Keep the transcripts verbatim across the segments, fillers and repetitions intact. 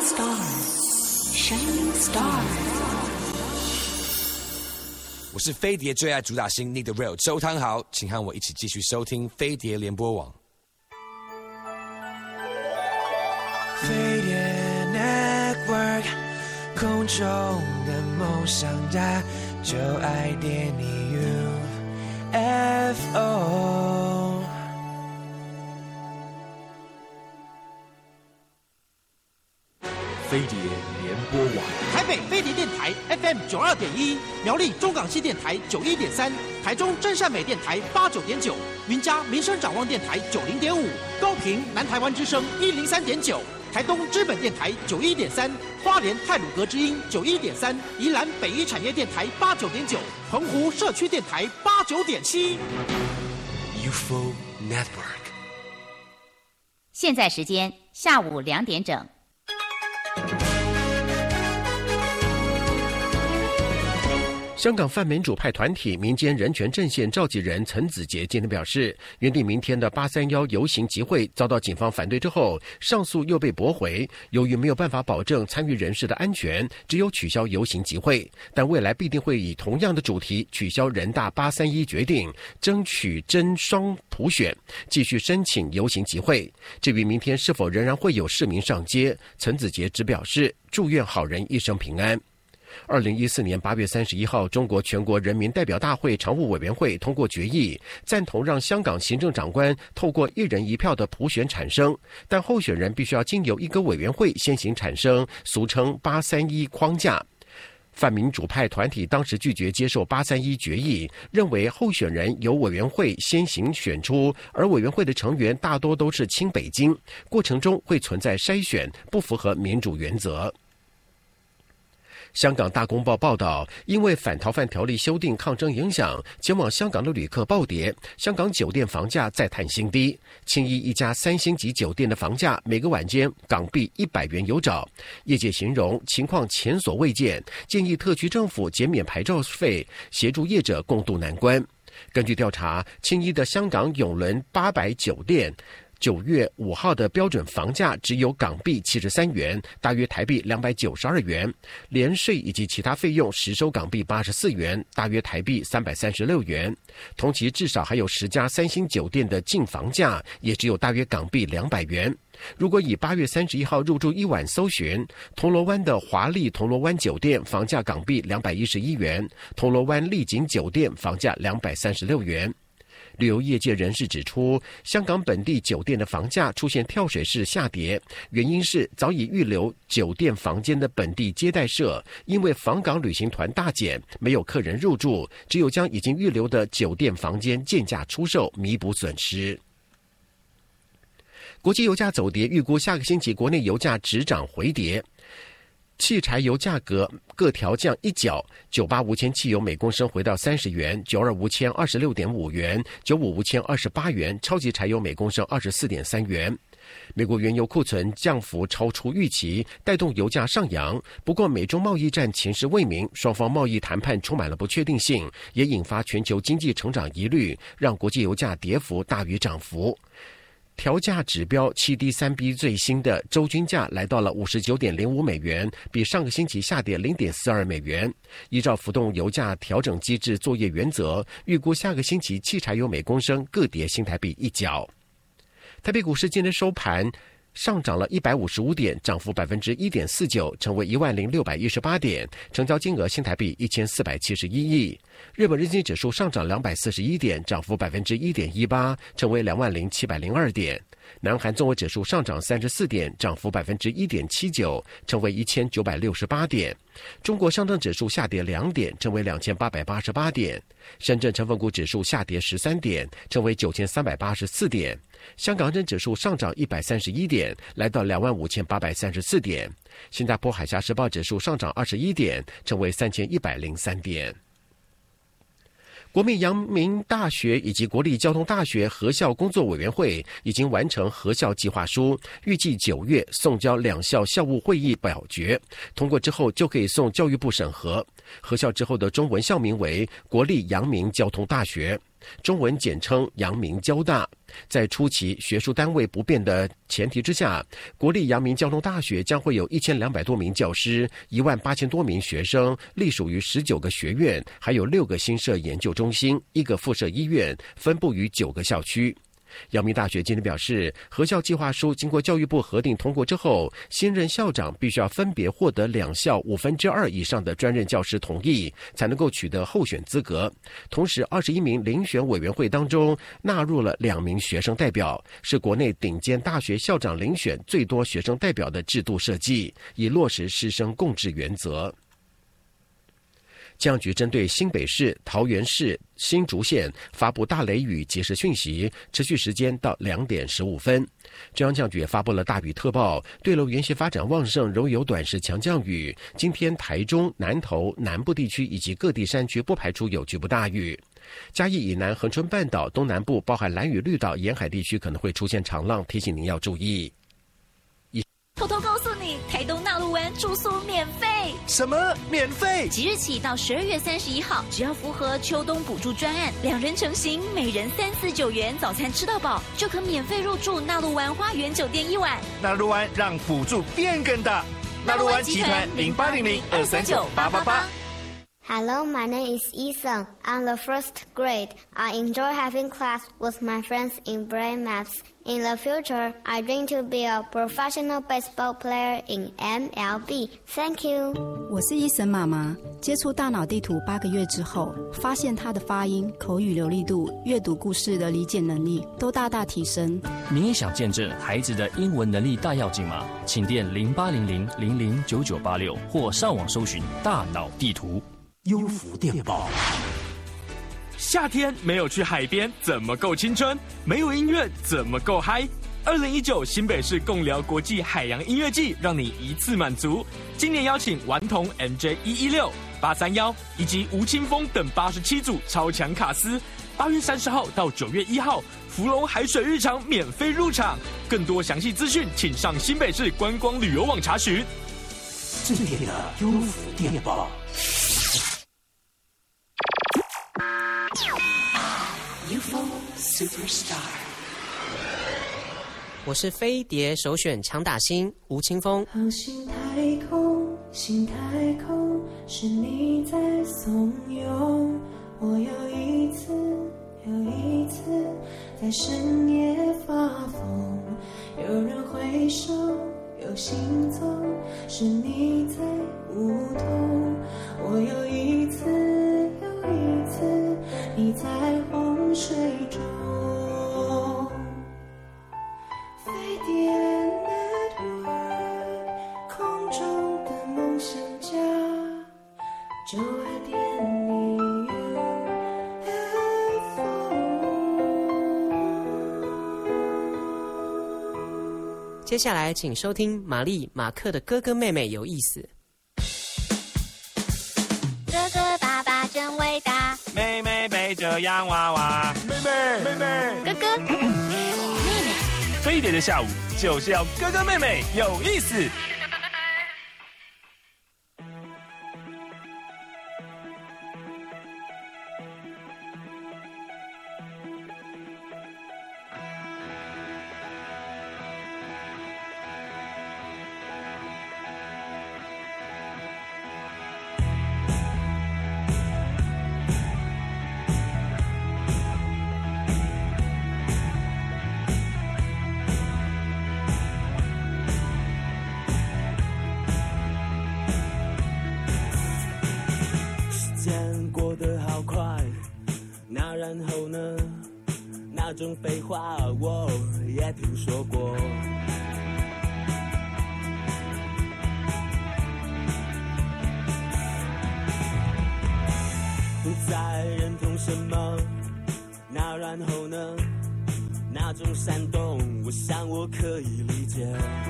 stars, shining stars。 我是飞碟最爱主打星 Need the Real 周汤豪，请和我一起继续收听飞碟联播网。 飞碟 Network， 空中的梦想家，就爱点你 U F O。 飞碟联播网， 台北飞碟电台 F M 九二点一，苗栗中港系电台九一点三，台中真善美电台八九点九，云嘉民生展望电台九零点五，高屏南台湾之声一零三点九，台东知本电台九一点三，花莲太鲁阁之音九一点三，宜兰北一产业电台八九点九，澎湖社区电台八九点七。 U F O Network。 现在时间下午两点整。 香港泛民主派团体民间人权阵线召集人陈子杰今天表示，原定明天的八三一游行集会遭到警方反对之后，上诉又被驳回。由于没有办法保证参与人士的安全，只有取消游行集会，但未来必定会以同样的主题取消人大八三一决定，争取真双普选，继续申请游行集会。至于明天是否仍然会有市民上街，陈子杰只表示祝愿好人一生平安。二零一四年八月三十一号，中国全国人民代表大会常务委员会通过决议，赞同让香港行政长官透过一人一票的普选产生，但候选人必须要经由一个委员会先行产生，俗称八三一框架。泛民主派团体当时拒绝接受八三一决议，认为候选人由委员会先行选出，而委员会的成员大多都是亲北京，过程中会存在筛选，不符合民主原则。香港大公报报道，因为反逃犯条例修订抗争影响，前往香港的旅客暴跌，香港酒店房价再探新低。青衣一家三星级酒店的房价每个晚间港币一百元有找，业界形容情况前所未见，建议特区政府减免牌照费，协助业者共度难关。根据调查，青衣的香港永伦八百酒店九月五号的标准房价只有港币七十三元，大约台币两百九十二元，连税以及其他费用实收港币八十四元，大约台币三百三十六元。同期至少还有十家三星酒店的净房价也只有大约港币两百元。如果以八月三十一号入住一晚搜寻，铜锣湾的华丽铜锣湾酒店房价港币两百一十一元，铜锣湾丽景酒店房价两百三十六元。旅游业界人士指出，香港本地酒店的房价出现跳水式下跌，原因是早已预留酒店房间的本地接待社，因为访港旅行团大减，没有客人入住，只有将已经预留的酒店房间贱价出售，弥补损失。国际油价走跌，预估下个星期国内油价止涨回跌。汽柴油价格各调降一角，九八无铅汽油每公升回到三十元，九二无铅二十六点五元，九五无铅二十八元，超级柴油每公升二十四点三元。美国原油库存降幅超出预期，带动油价上扬。不过，美中贸易战情势未明，双方贸易谈判充满了不确定性，也引发全球经济成长疑虑，让国际油价跌幅大于涨幅。调价指标 七 D 三 B 最新的周均价来到了 五十九点零五美元，比上个星期下跌 零点四二美元。依照浮动油价调整机制作业原则，预估下个星期汽柴油每公升各跌新台币一角。台北股市今天收盘上涨了一百五十五点，涨幅 百分之一点四九， 成为一万零六百一十八点，成交金额新台币一千四百七十一亿。日本日经指数上涨两百四十一点，涨幅 百分之一点一八， 成为两万零七百零二点。南韩综合指数上涨三十四点，涨幅 百分之一点七九， 成为一千九百六十八点。中国上证指数下跌两点，成为两千八百八十八点。深圳成分股指数下跌十三点，成为九千三百八十四点。香港证指数上涨一百三十一点，来到两万五千八百三十四点。新加坡海峡时报指数上涨二十一点，成为三千一百零三点。国民阳明大学以及国立交通大学合校工作委员会已经完成合校计划书，预计九月送交两校校务会议表决，通过之后就可以送教育部审核。合校之后的中文校名为国立阳明交通大学。 中文简称阳明交大。在初期学术单位不变的前提之下，国立阳明交通大学将会有一千两百多名教师、一万八千多名学生，隶属于十九个学院，还有六个新设研究中心，一个附设医院，分布于九个校区。阳明大学今天表示，合校计划书经过教育部核定通过之后，新任校长必须要分别获得两校五分之二以上的专任教师同意，才能够取得候选资格。同时，二十一名遴选委员会当中纳入了两名学生代表，是国内顶尖大学校长遴选最多学生代表的制度设计，以落实师生共治原则。气象局针对新北市、桃园市、新竹县发布大雷雨即时讯息，持续时间到两点十五分。中央气象局也发布了大雨特报，对流沿线发展旺盛，容有短时强降雨。今天台中、南投、南部地区以及各地山区不排除有局部大雨。嘉义以南、恒春半岛、东南部，包含兰屿、绿岛沿海地区可能会出现长浪，提醒您要注意。 偷偷告诉你，台东纳鹿湾住宿免费。 什么免费？ 即日起到十二月三十一号，只要符合秋冬补助专案，两人成行，每人三四九元，早餐吃到饱，就可免费入住纳鹿湾花园酒店一晚。 纳鹿湾让补助变更大。纳鹿湾集团零八零零二三九八八八。 Hello, my name is Ethan. I'm the first grade. I enjoy having class with my friends in brain maths. In the future, I dream to be a professional baseball player in M L B. Thank you. 我是伊森妈妈。接触大脑地图八个月之后，发现她的发音、口语流利度、阅读故事的理解能力都大大提升。 你也想见证孩子的英文能力大跃进吗？请电零八零零零零九九八六或上网搜寻大脑地图。 优福电报。夏天没有去海边怎么够青春？没有音乐怎么够嗨？二零一九新北市共聊国际海洋音乐季，让你一次满足。今年邀请顽童 M J 一一六、八三幺以及吴青峰等八十七组超强卡司。八月三十号到九月一号，福隆海水浴场免费入场。更多详细资讯，请上新北市观光旅游网查询。 今天的优福电报。 U F O Superstar， 我是飞碟首选强打星吴青峰。 航行太空，新太空，是你在怂恿我又一次又一次在深夜发疯。有人挥手，有行踪，是你在舞动。我又一次又一次，你在洪水中。飞碟 Network， 空中的梦想家，就爱点你 U F O。 接下来请收听玛丽马克的哥哥妹妹有意思。 哥哥爸爸真伟大， 妹妹背着洋娃娃， 妹妹妹妹哥哥妹妹。 飞碟的下午就是要哥哥妹妹有意思。 那种废话我也听说过，不再认同什么，那然后呢？那种煽动，我想我可以理解。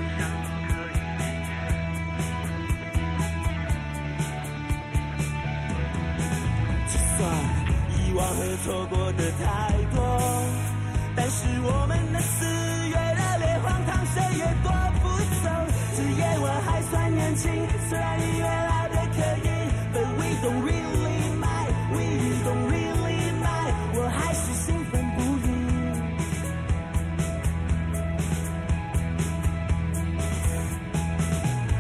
就算遗忘和错过的太多，但是我们的四月热烈荒唐，谁也夺不走。这夜晚还算年轻，虽然音乐来的可以 ，But we don't really mind, we don't really mind， 我还是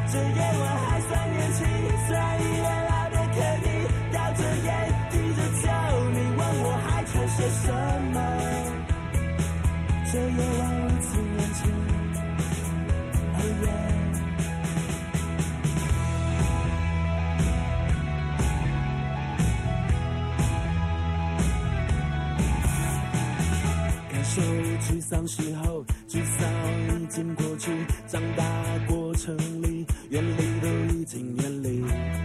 这夜晚还算年轻，虽然已越老的可以叼着烟，提着酒，你问我还缺些什么？这夜晚如此年轻，哦耶。受沮丧时候，沮丧已经过去，长大过程里，远离都已经远离。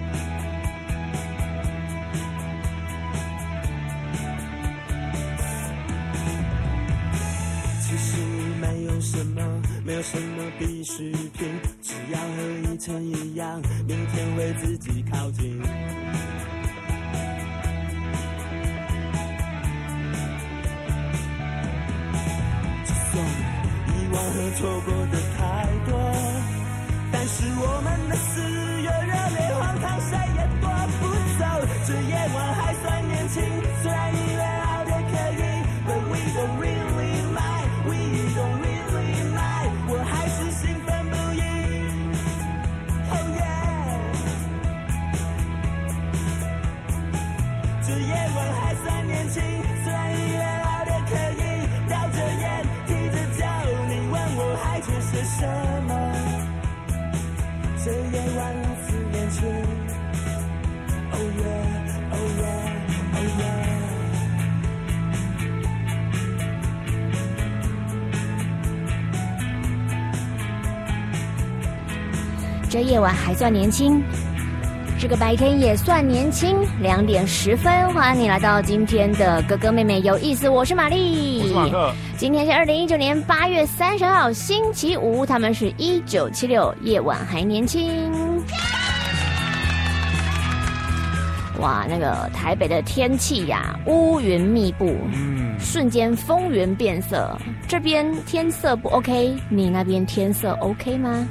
其实没有什么，没有什么必需品，只要和以前一样，明天为自己靠近。遗忘和错过的太多，但是我们的四月热烈荒唐，谁也夺不走。这夜晚还算年轻，虽然已越老的可以 ，But we don't really mind, we don't really mind， 我还是兴奋不已。Oh yeah， 这夜晚还算年轻，虽然已越老的可以，叼着烟。我还缺些什么？这夜晚如此年轻 ，Oh yeah, Oh yeah, Oh yeah。 这夜晚还算年轻，这个白天也算年轻。两点十分，欢迎你来到今天的哥哥妹妹有意思，我是玛丽， 我是马克。 今天是二零一九年八月三十号，星期五。他们是一九七六，夜晚还年轻。哇，那个台北的天气呀、啊，乌云密布，嗯，瞬间风云变色。这边天色不 OK， 你那边天色 OK 吗？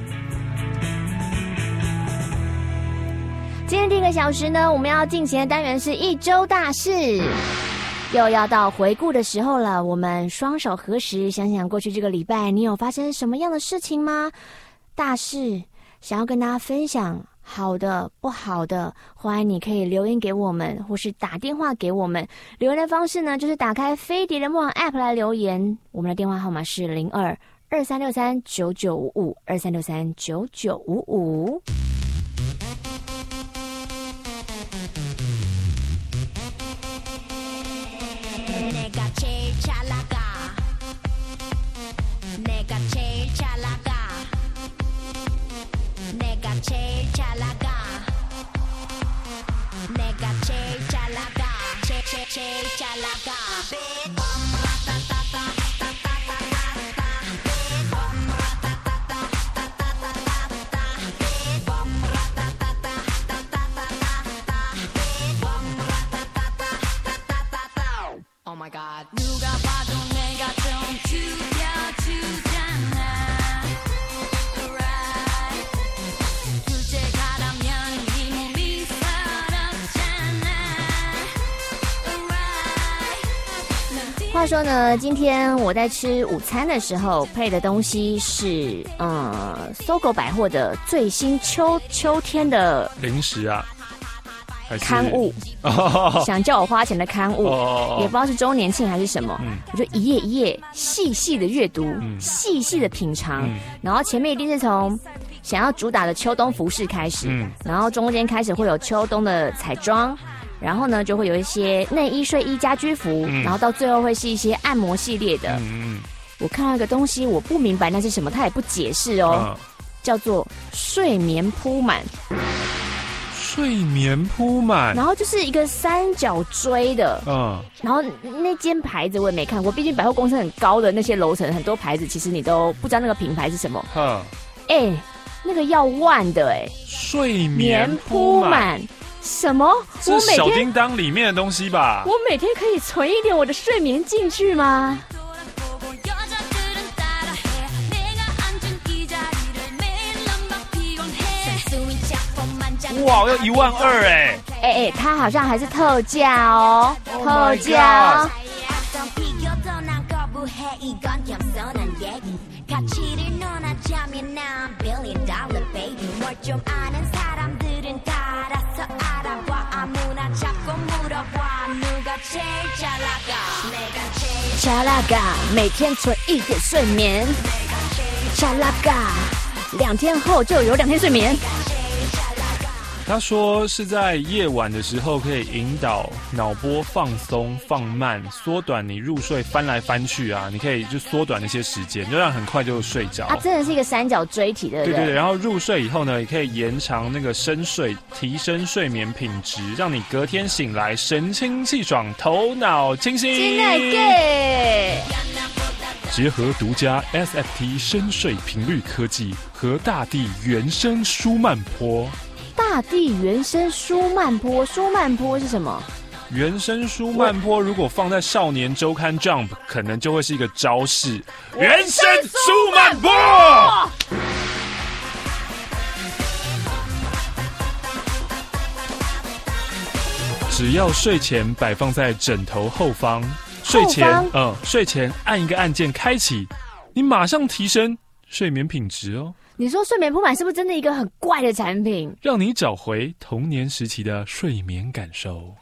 今天第一个小时呢，我们要进行的单元是一周大事。又要到回顾的时候了，我们双手合十，想想过去这个礼拜你有发生什么样的事情吗？大事想要跟大家分享，好的不好的，欢迎你可以留言给我们，或是打电话给我们。留言的方式呢，就是打开飞碟联播网 App 来留言，我们的电话号码是零二二三六三九九五五二三六三九九五五。 내가 제일 잘 나가 내가 제일 잘 나가 내가 제일 잘 나가 내가 제일 잘 나가 제일 제일 잘 나가 Oh my god. 누가 봐도 내가 좀 죽여주잖아. Right. 둘째 가라면 이 몸이 서럽잖아. Right. 话说呢，今天我在吃午餐的时候配的东西是，嗯，搜狗百货的最新秋秋天的零食啊。 刊物，哦、想叫我花钱的刊物，哦、也不知道是周年庆还是什么，嗯、我就一页一页细细的阅读，嗯、细细的品尝，嗯、然后前面一定是从想要主打的秋冬服饰开始，嗯、然后中间开始会有秋冬的彩妆，然后呢就会有一些内衣、睡衣、家居服，嗯、然后到最后会是一些按摩系列的。嗯、我看到一个东西，我不明白那是什么，他也不解释哦，嗯、叫做睡眠铺满。 睡眠铺满， 然后就是一个三角锥的，嗯，然后那间牌子我也没看过，毕竟百货公司很高的那些楼层，很多牌子其实你都不知道那个品牌是什么。嗯，哎、欸，那个要万的哎、欸， 睡眠铺满， 什么？ 这是小叮当里面的东西吧？ 我每天可以存一点我的睡眠进去吗？ 哇，要一万二哎！ 哎哎，它好像还是特价哦， oh、 特价。 좀 아는 사람들은 다 알아서 알아봐 아무나 자꾸 물어봐 누가 제일 잘 나가 내가 제일 잘 나가每天存一点睡眠잘 나가两天后就有两天睡眠。 他说是在夜晚的时候可以引导脑波放松放慢，缩短你入睡翻来翻去啊，你可以就缩短那些时间，就让很快就睡着。 啊，真的是一个三角锥体，对不对？ 对对对。然后入睡以后呢，也可以延长那个深睡，提升睡眠品质，让你隔天醒来神清气爽，头脑清醒。 真的给。 结合独家 S F T 深睡频率科技和大地原生舒曼波。 大地原生舒曼波，舒曼波是什么？ 原生舒曼波如果放在少年周刊 Jump， 可能就会是一个招式。原生舒曼波。只要睡前摆放在枕头后方，睡前嗯，睡前按一个按键开启，你马上提升睡眠品质哦。 你说睡眠铺满是不是真的一个很怪的产品？ 让你找回童年时期的睡眠感受。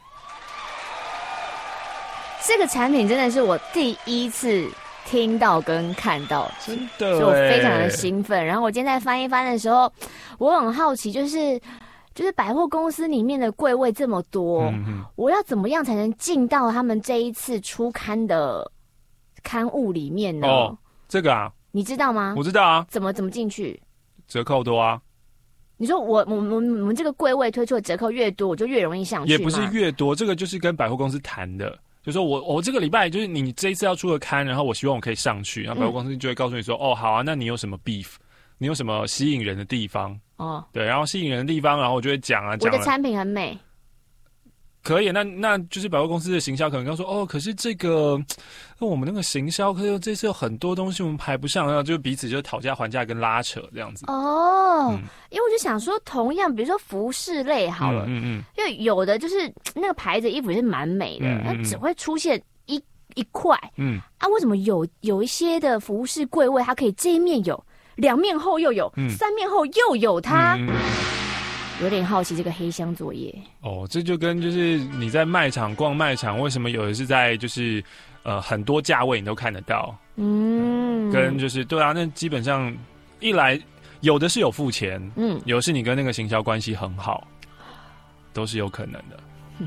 这个产品真的是我第一次听到跟看到， 真的， 所以我非常的兴奋。然后我今天在翻一翻的时候，我很好奇，就是就是百货公司里面的柜位这么多，嗯嗯，我要怎么样才能进到他们这一次出刊的刊物里面呢？ 哦，这个啊。 你知道吗？ 我知道啊。 怎么怎么进去？ 折扣多啊。 你说我我我我们这个柜位推出的折扣越多，我就越容易上去吗？ 也不是越多，这个就是跟百货公司谈的，就说我我这个礼拜就是你这一次要出的刊，然后我希望我可以上去，然后百货公司就会告诉你说，嗯、哦好啊，那你有什么 beef， 你有什么吸引人的地方？哦，对，然后吸引人的地方，然后我就会讲啊讲。 我的产品很美。 可以，那那就是百货公司的行销可能刚说哦，可是这个我们那个行销，可是这次有很多东西我们排不上，然后就彼此就讨价还价跟拉扯这样子。 哦，嗯、因为我就想说，同样比如说服饰类好了，嗯 嗯, 嗯，因为有的就是那个牌子衣服也是蛮美的，那、嗯嗯、只会出现一一块，嗯啊，为什么有有一些的服饰柜位它可以这一面有，两面后又有，嗯、三面后又有它？嗯嗯有点好奇这个黑箱作业哦，这就跟就是你在卖场逛卖场，为什么有的是在就是呃很多价位你都看得到，嗯，跟就是对啊，那基本上一来有的是有付钱，嗯，有的是你跟那个行销关系很好，都是有可能的。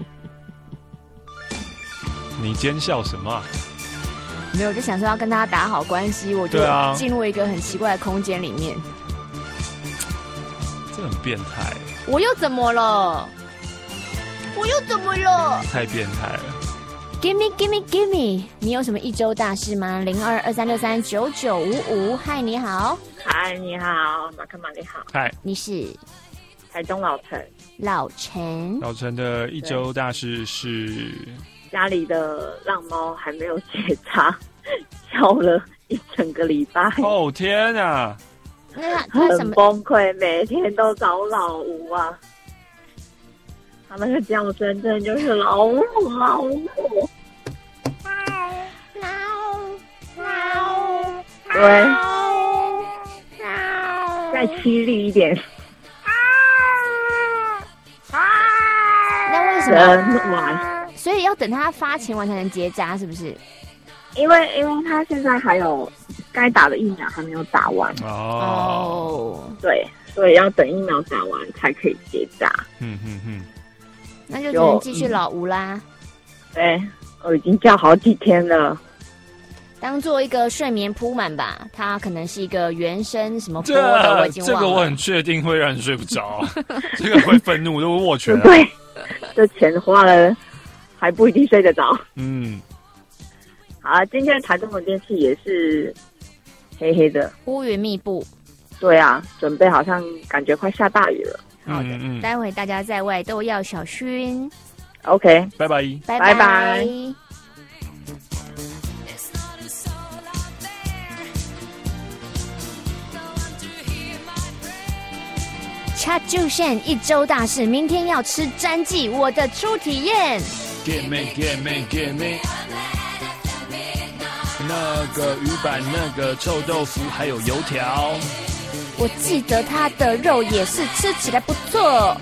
你奸笑什么、啊？ 没有，就想说要跟他打好关系，我就进入一个很奇怪的空间里面。 这很变态。 我又怎么了？我又怎么了？ 太变态了。 Give me, give me, give me！ 你有什么一周大事吗？零二二三六三九九五五。嗨，你好。 嗨，你好，马克玛你好。 嗨， 你是台中老陈。 老陈。 老陈的一周大事是家里的浪猫还没有结扎，笑了一整个礼拜。 哦天啊！ 那他很崩溃，每天都找老吴啊。他那个叫声真的就是老吴老吴。对，再凄厉一点。 那为什么？所以要等他发情完才能结扎，是不是？ 因为因为他现在还有该打的疫苗还没有打完哦， 对，所以要等疫苗打完才可以结扎。 嗯嗯嗯， 那就只能继续老吴啦。 对，我已经叫好几天了。 当做一个睡眠铺满吧，它可能是一个原生什么波的，我已经忘了。 这个我很确定会让你睡不着，这个会愤怒，都会握拳。 对，这钱花了还不一定睡得着。 嗯。 好啊，今天台中的天气也是黑黑的， 乌云密布。 对啊，准备好像感觉快下大雨了。 好的，嗯嗯，待会大家在外都要小心。 OK， 拜拜， 拜拜拜。Chat 就线一周大事，明天要吃詹记，我的初体验。 Give me, give me, give me。那个鱼板，那个臭豆腐，还有油条。 我记得它的肉也是吃起来不错。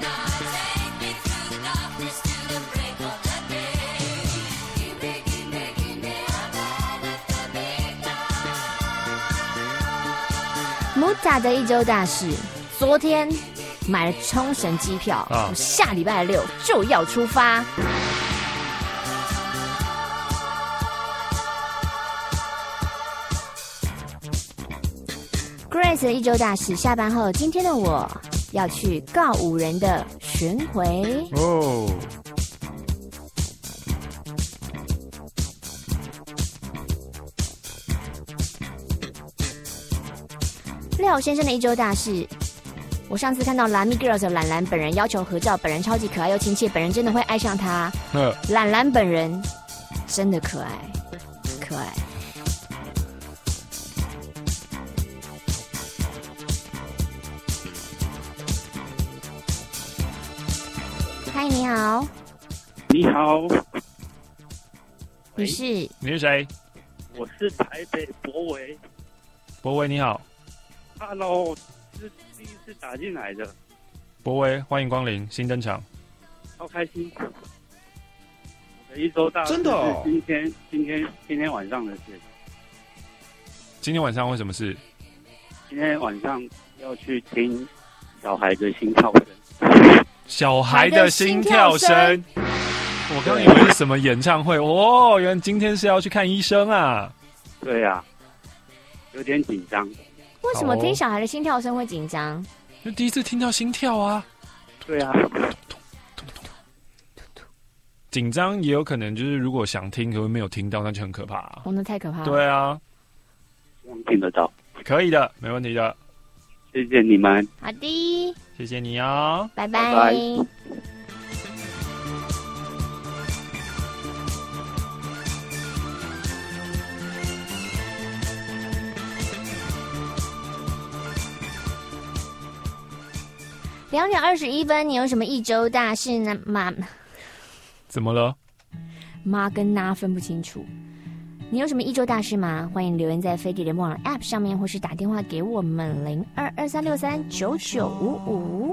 木塔的一周大事，昨天买了冲绳机票，啊、我下礼拜六就要出发。Grace 的一周大事，下班后，今天的我要去告五人的巡回哦。廖先生的一周大事，我上次看到蓝蜜 Girls 的懒懒本人要求合照，本人超级可爱又亲切，本人真的会爱上他。嗯，懒懒本人真的可爱，可爱。嗨，你好。 你好。 你是？ 你是谁？ 我是台北博维。 博维，你好。 Hello， 是第一次打进来的。 博维，欢迎光临，新登场。 超开心！我的一周大事真的哦。今天今天今天晚上的事。 今天晚上为什么事？ 今天晚上要去听小孩的心跳声。 小孩的心跳声。我刚以为是什么演唱会哦，原来今天是要去看医生啊。 对啊，有点紧张。 为什么听小孩的心跳声会紧张？ 就第一次听到心跳啊。 对啊。 紧张也有可能就是如果想听，可是没有听到，那就很可怕啊。 哦，那太可怕了。 对啊。 希望听得到。 可以的，没问题的。 谢谢你们。 好的。 谢谢你哦。 拜拜。 拜拜。 两点二十一分，你有什么一周大事呢？妈， 怎么了？ 妈跟妈分不清楚。你有什么一周大事吗？欢迎留言在飞碟联播网 App 上面，或是打电话给我们零二二三六三九九五五。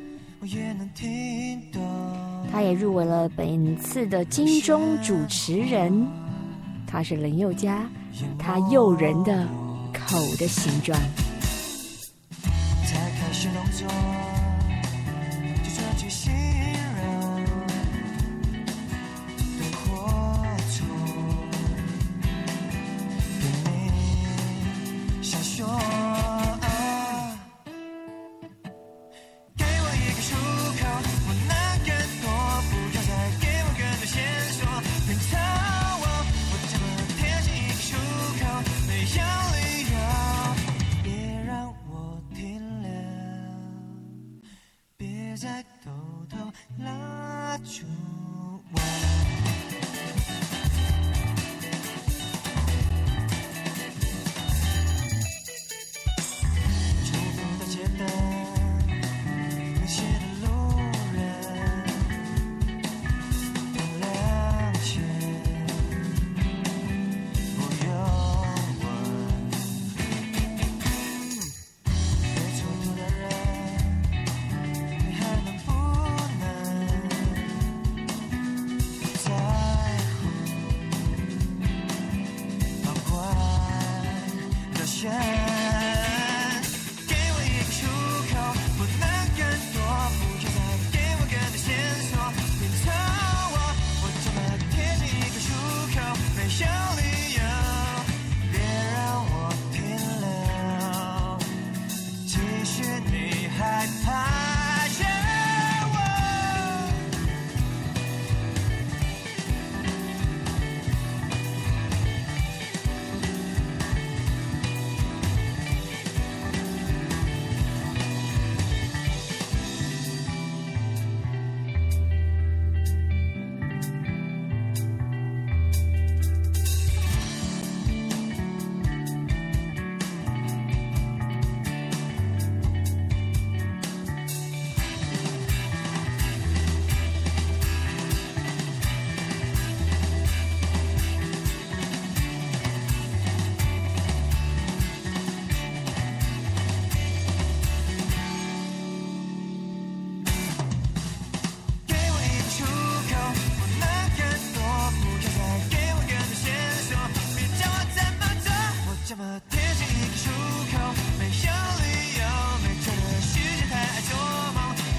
他也入围了本次的金钟主持人，他是林宥嘉，他诱人的口的形状。才开始动作。去形容对或错，对你想说、啊、给我一个出口，不能更多，不要再给我更多线索，别吵我，我这么贴近一个出口，没有理由，别让我停留，别再偷偷拉住我。重复的街灯，明显的路人，灯亮前不用问，被冲突的人，你还能不能在乎？旁观表现。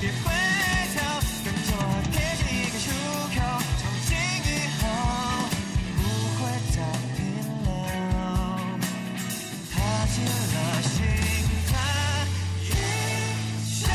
别回头，跟着我贴近一个出口，从今以后不会再停留，踏进了心的一生。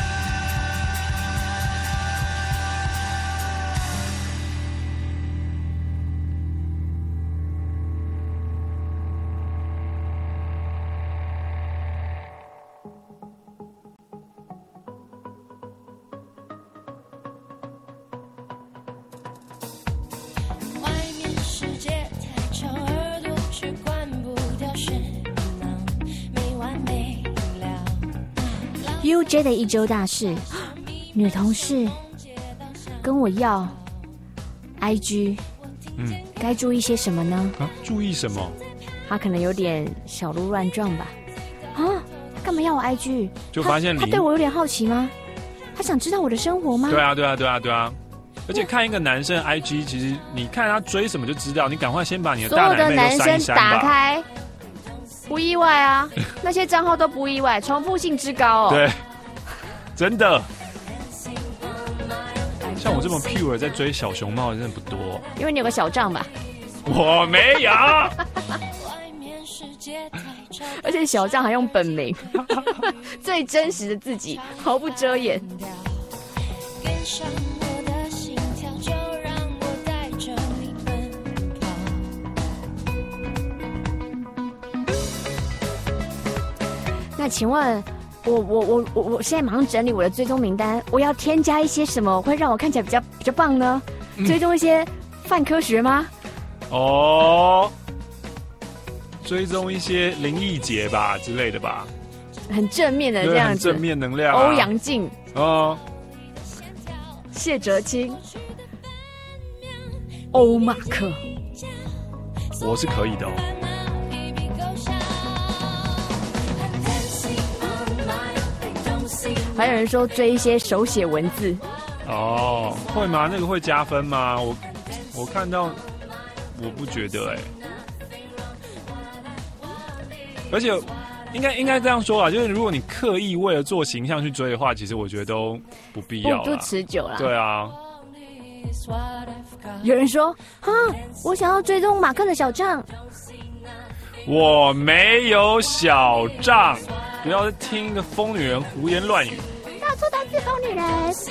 外面世界太吵，耳朵却关不掉喧闹，没完没了。 U J 的一周大事，女同事跟我要 I G， 嗯， 该注意些什么呢？ 啊，注意什么？ 她可能有点小鹿乱撞吧。啊，干嘛要我 I G？ 就发现她对我有点好奇吗？她想知道我的生活吗？ 对啊，对啊，对啊，对啊。而且看一个男生 I G， 其实你看他追什么就知道，你赶快先把你的大奶妹都删一删吧。所有的男生打开， 不意外啊，那些账号都不意外，重复性之高哦。 对，真的。像我这么 pure 在追小熊猫的真的不多， 因为你有个小账吧？ 我没有。 而且小账还用本名，最真实的自己，毫不遮掩。那请问，我我我我我现在马上整理我的追踪名单，我要添加一些什么会让我看起来比较比较棒呢？嗯、追踪一些泛科学吗？ 哦，追踪一些灵异节吧之类的吧， 很正面的这样子， 正面能量、啊。 欧阳靖哦， 谢哲青，欧马克， 我是可以的哦。 还有人说追一些手写文字， 哦，会吗？那个会加分吗？我我看到，我不觉得哎、欸。而且应该应该这样说啊，就是如果你刻意为了做形象去追的话，其实我觉得都不必要啦， 不不持久啦。 对啊。 有人说哈，我想要追踪马克的小账， 我没有小账。不要听个疯女人胡言乱语。 到处都是疯女人。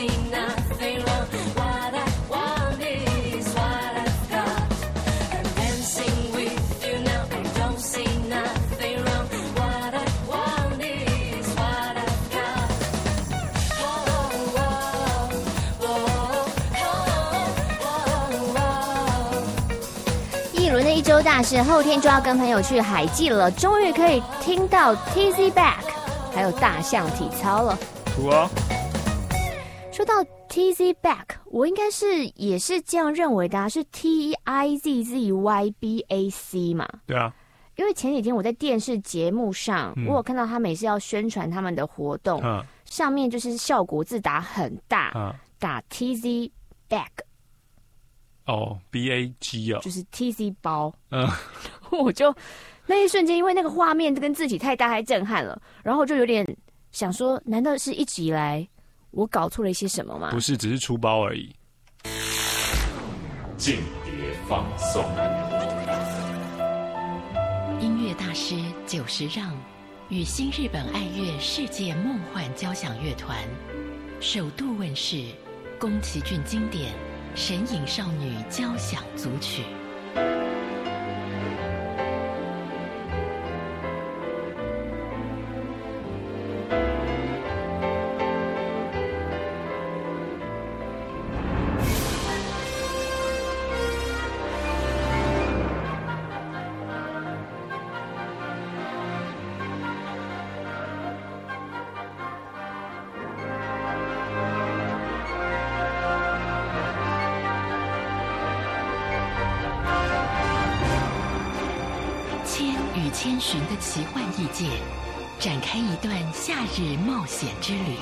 一轮的一周大事，后天就要跟朋友去海记了，终于可以听到 T Z Back 还有大象体操了。 酷啊！ 说到 T Z Back， 我应该是也是这样认为的、啊，是 T I Z Z Y B A C 嘛？ 对啊。 因为前几天我在电视节目上，嗯、我有看到他每次要宣传他们的活动，嗯、上面就是效果字打很大，嗯、打 T Z Back。 哦 ，B A G 哦， 就是 T Z 包。嗯，我就那一瞬间，因为那个画面跟字体太大，还震撼了，然后就有点想说，难道是一直以来我搞错了一些什么吗？ 不是，只是出包而已。 间谍放送。 音乐大师久石让与新日本爱乐世界梦幻交响乐团首度问世宫崎骏经典《神隐少女交响组曲》。千寻的奇幻异界，展开一段夏日冒险之旅。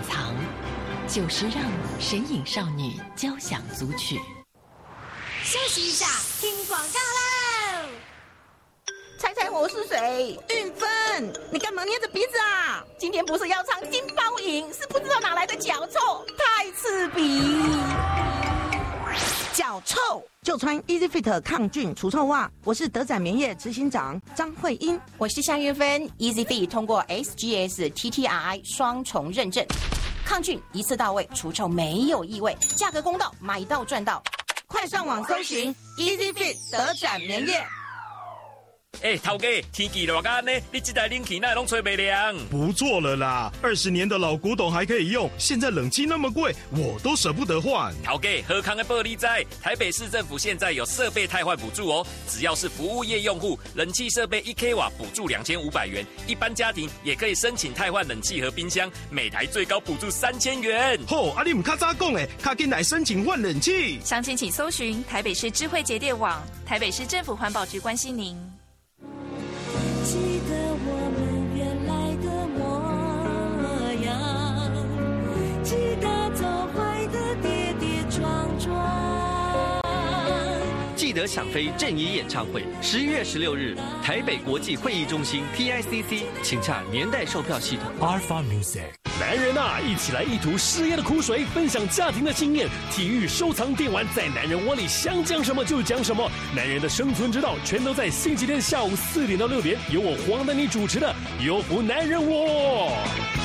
藏，久石让神隐少女交响组曲。 休息一下，听广告喽！ 猜猜我是谁？运芬，你干嘛捏着鼻子啊？今天不是要唱金包银，是不知道哪来的脚臭，太刺鼻。脚臭就穿 Easy Fit 抗菌除臭袜。我是德展棉业执行长张慧英， 我是夏运芬。Easy Fit 通过 S G S T T R I 双重认证，抗菌一次到位，除臭没有异味，价格公道，买到赚到。快上网搜寻 Easy Fit 德展棉业。 哎，头家，天气热干呢，你这台冷气那拢吹不凉。 不做了啦，二十年的老古董还可以用，现在冷气那么贵，我都舍不得换。 头家，何康的玻璃在台北市政府现在有设备汰换补助哦，只要是服务业用户，冷气设备一 k 瓦补助两千五百元，一般家庭也可以申请汰换冷气和冰箱，每台最高补助三千元。 吼、哦，啊你唔卡早讲诶，卡进来申请换冷气。 详情请搜寻台北市智慧节电网，台北市政府环保局关心您。 记得我们原来的模样，记得走坏的跌跌撞撞， 记得想飞正一演唱会，十一月十六日，台北国际会议中心 T I C C， 请洽年代售票系统。 Alpha Music。男人啊，一起来一吐事业的苦水，分享家庭的经验。体育收藏电玩，在男人窝里想讲什么就讲什么。男人的生存之道，全都在星期天下午四点到六点，由我黄丹妮主持的优福男人窝。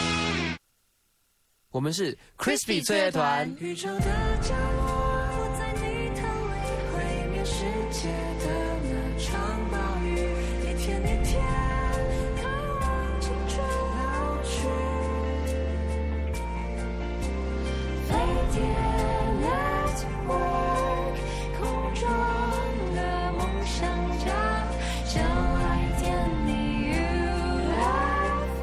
我们是 Crispy 最爱团。 宇宙的角落，在你头里毁灭世界的那场暴雨，一天一天渴望青春老去。飞碟 Let's work， 空中的梦想家，小爱点你 U F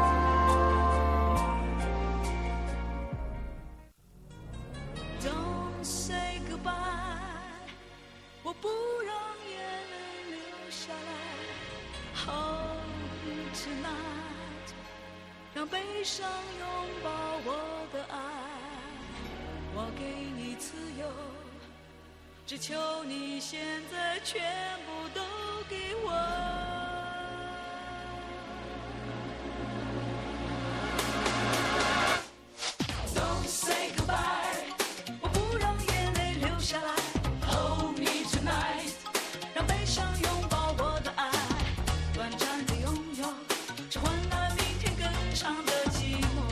O。Don't say goodbye， 我不让眼泪流下来。Hold me tonight， 让悲伤拥抱我的爱。我给你自由，只求你现在全部都给我。Don't say goodbye， 我不让眼泪流下来。Hold me tonight， 让悲伤拥抱我的爱。短暂的拥有，只换来明天更长的寂寞。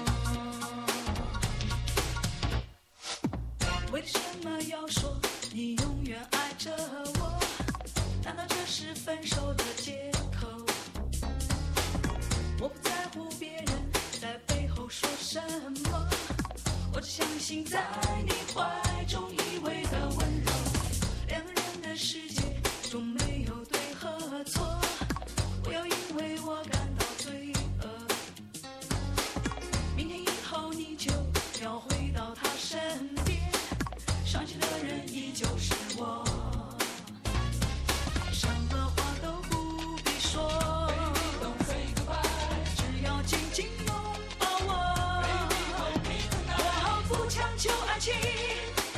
为什么要说你永远爱着我？难道这是分手的借口？我不在乎别人在背后说什么，我只相信在你怀中依偎的温柔。两个人的世界中没有对和错，不要因为我感到罪恶。明天以后你就要回到他身边，伤心的人依旧是我，什么话都不必说， Baby, don't say goodbye， 只要紧紧拥抱我。 Baby, don't be tonight， 我不强求爱情，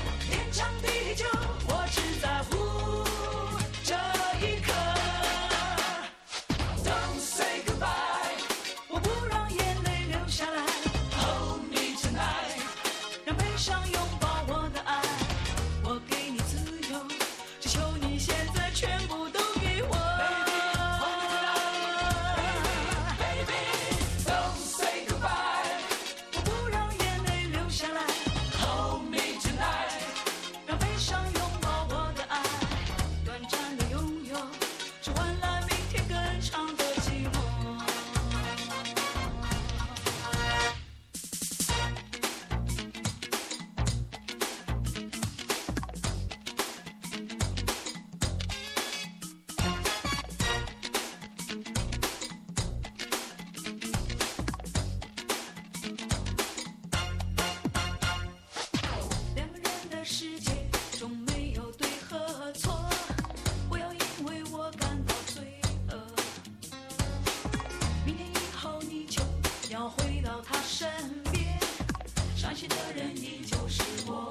起的人依旧是我，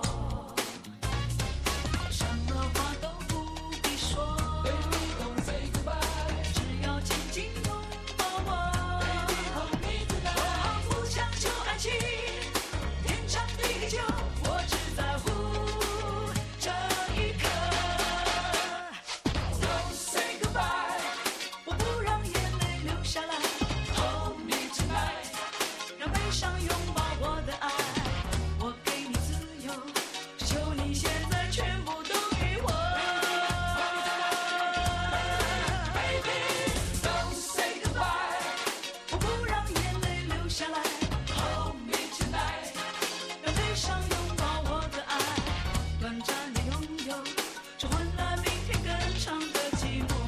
什么话都不必说 Baby don't say goodbye， 只要紧紧拥抱我 Baby hold me tonight， 我不强求爱情天长地久，我只在乎这一刻 Don't say goodbye， 我不让眼泪流下来 Hold me tonight， 让悲伤拥抱我的爱，我给你自由，只求你现在全部都给我 Baby don't say goodbye， 我不让眼泪流下来 Hold me tonight， 让悲伤拥抱我的爱，短暂的拥有只换来明天更长的寂寞。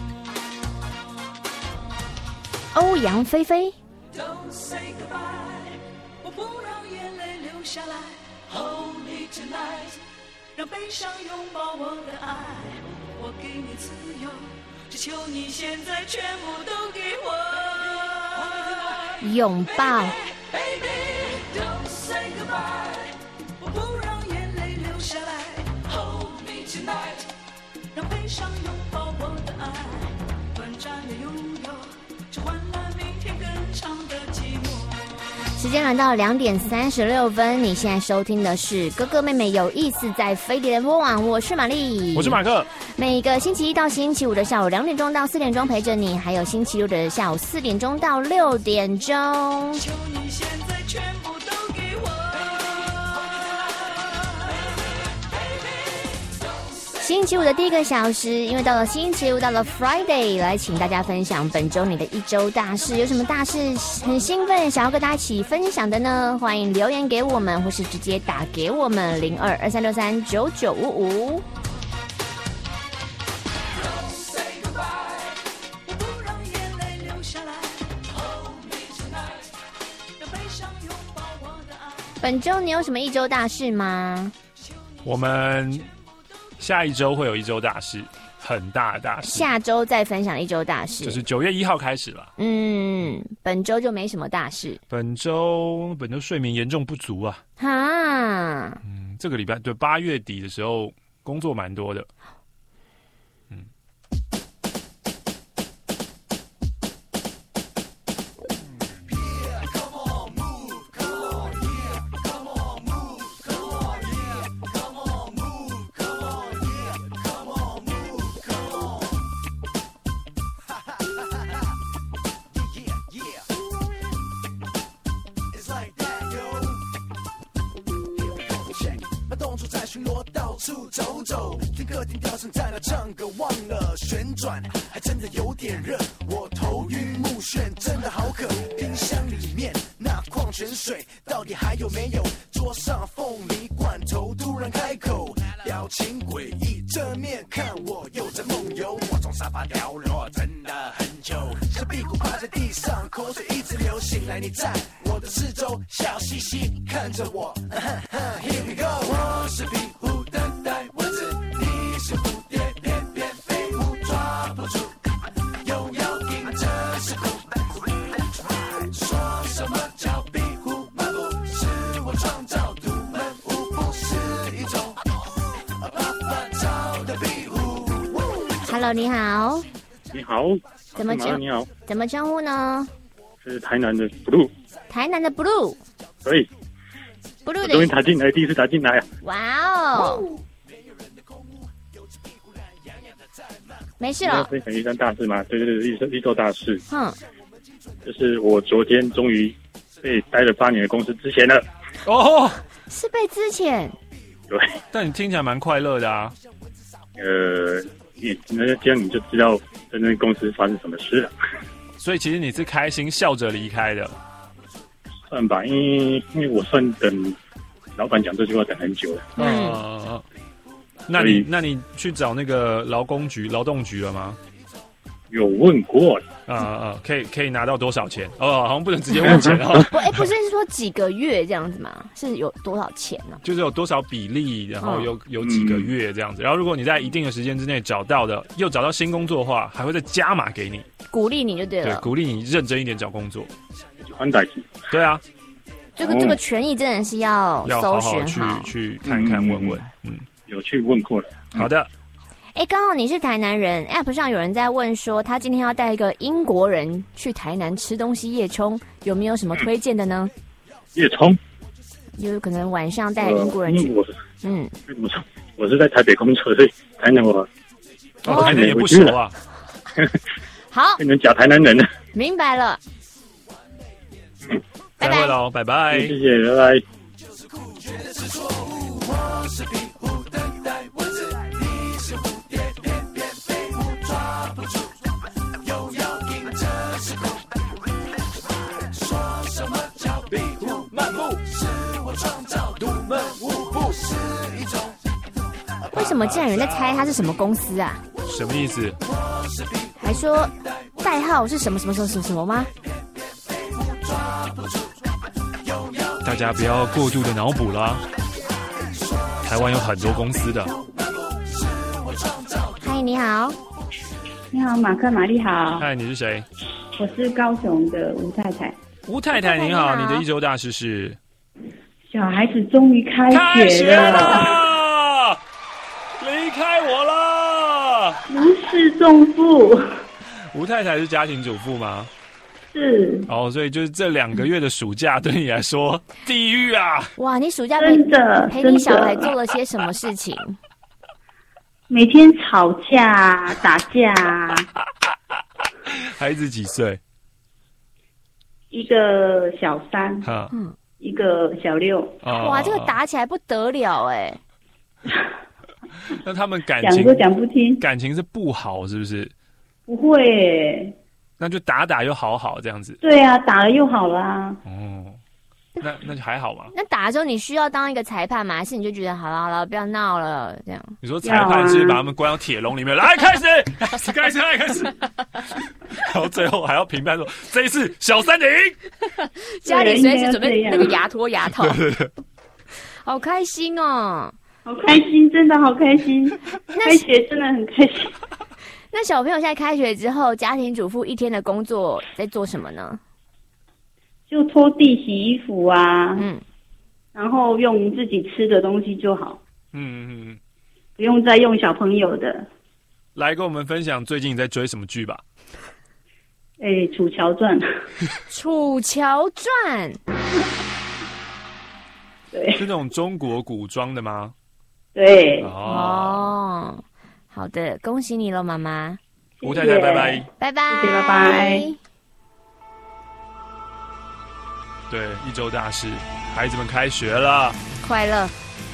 欧阳菲菲 Don't say goodbye， 我不让眼泪流下来 Hold me tonight， 让悲伤拥抱我的爱，我给你自由，只求你现在全部都给我拥抱 Baby don't say goodbye， 我不让眼泪流下来 Hold me tonight， 让悲伤拥抱我的爱，短暂的拥有只换来明天更长的寂寞。 时间来到两点三十六分，你现在收听的是哥哥妹妹有意思在飞碟联播网，我是玛丽， 我是马克。 每个星期一到星期五的下午两点钟到四点钟陪着你，还有星期六的下午四点钟到六点钟。 求你现在全部都给我。 星期五的第一个小时，因为到了星期五，到了 Friday， 来请大家分享本周你的一周大事，有什么大事很兴奋想要跟大家一起分享的呢？欢迎留言给我们，或是直接打给我们零二二三六三九九五五。本周你有什么一周大事吗？ 我们下一周会有一周大事，很大的大事。 下周再分享一周大事， 就是九月一号开始了。 嗯，本周就没什么大事。 本周本周睡眠严重不足啊。 哈， 嗯，这个礼拜对八月底的时候工作蛮多的。嗯。 走走，听客厅调声在那唱歌，忘了旋转，还真的有点热。我头晕目眩，真的好渴。冰箱里面那矿泉水到底还有没有？桌上凤梨罐头突然开口，表情诡异，正面看我又在梦游。我从沙发掉落，真的很久，小屁股趴在地上，口水一直流。醒来你在我的四周，笑嘻嘻看着我。Here we go， 我是壁虎等待蚊子，你是蝴蝶，翩翩飞舞抓不住，又要顶着是苦。说什么叫壁虎漫步？是我创造独门舞，不是一种爬爬照的壁虎。 Hello， 你好。 你好。 怎么称？ 你好。 怎么称呼呢？ 是台南的 Blue。 台南的 Blue。 对。 Blue 的。 终于打进来，第一次打进来啊！ 哇哦。没事了。 分享一件大事吗？对对对，一周一周大事。 嗯。 就是我昨天终于被待了八年的公司之前了。 哦。 是被之前。 对。 但你听起来蛮快乐的啊。 呃，你那这样你就知道真正公司发生什么事了。 所以其实你是开心笑着离开的。 算吧，因为因为我算等老板讲这句话等很久了。 嗯。那你那你去找那个劳工局、劳动局了吗？ 有问过了。 啊啊，可以可以拿到多少钱？哦，好像不能直接问钱哦。 不，哎，不是说几个月这样子吗？是有多少钱呢？ 就是有多少比例，然后有有几个月这样子。然后如果你在一定的时间之内找到的，又找到新工作的话，还会再加码给你， 鼓励你就对了。 对，鼓励你认真一点找工作。 安代机。 对啊。 这个这个权益真的是要搜寻好，要好好去去看看问问，嗯， 有去问过了。 好的。 哎，刚好你是台南人 ，App 上有人在问说，他今天要带一个英国人去台南吃东西夜冲，有没有什么推荐的呢？ 夜冲， 有可能晚上带英国人去。 呃、我嗯， 我我是在台北工作，所以台南我哦，台南也不熟啊。 好， 变成假台南人了。 明白了。 再会喽，拜拜， 谢谢，拜拜。 为什么竟然有人在猜他是什么公司啊？ 什么意思？ 还说代号是什么什么什么什么什么吗？ 大家不要过度的脑补啦。台湾有很多公司的。 嗨，你好。 你好，马克玛丽好。 嗨，你是谁？ 我是高雄的吴太太。 吴太太你好，你的一周大事是？ 小孩子终于开学了。 开学了！离开我了！ 如释重负。 吴太太是家庭主妇吗？ 是。 哦，所以就是这两个月的暑假对你来说地狱啊！ 哇，你暑假陪真的陪你小孩做了些什么事情？ 每天吵架打架。 孩子几岁？ 一个小三， 嗯， 一个小六。 哦、 哇，这个打起来不得了哎！ 那他们感情讲都讲不听， 感情是不好是不是？ 不会耶， 那就打打又好好这样子。 对啊，打了又好啦。 哦，那那就还好嘛。 那打的时候你需要当一个裁判吗？还是你就觉得好了好了，不要闹了这样？ 你说裁判是把他们关到铁笼里面，来开始，开始，开始，然后最后还要评判说这一次小三赢。 家里随时准备那个牙托牙套，好开心哦。 好开心，真的好开心！开学真的很开心。 那小朋友现在开学之后，家庭主妇一天的工作在做什么呢？ 就拖地、洗衣服啊， 嗯， 然后用自己吃的东西就好， 嗯嗯嗯， 不用再用小朋友的。 来跟我们分享最近你在追什么剧吧？ 哎，《楚乔传》。 楚乔传。 对， 是那种中国古装的吗？ 对。 哦, 哦，好的，恭喜你了，妈妈。 吴太太，拜拜， 拜拜， 谢谢，拜拜。 对，一周大事，孩子们开学了， 快乐。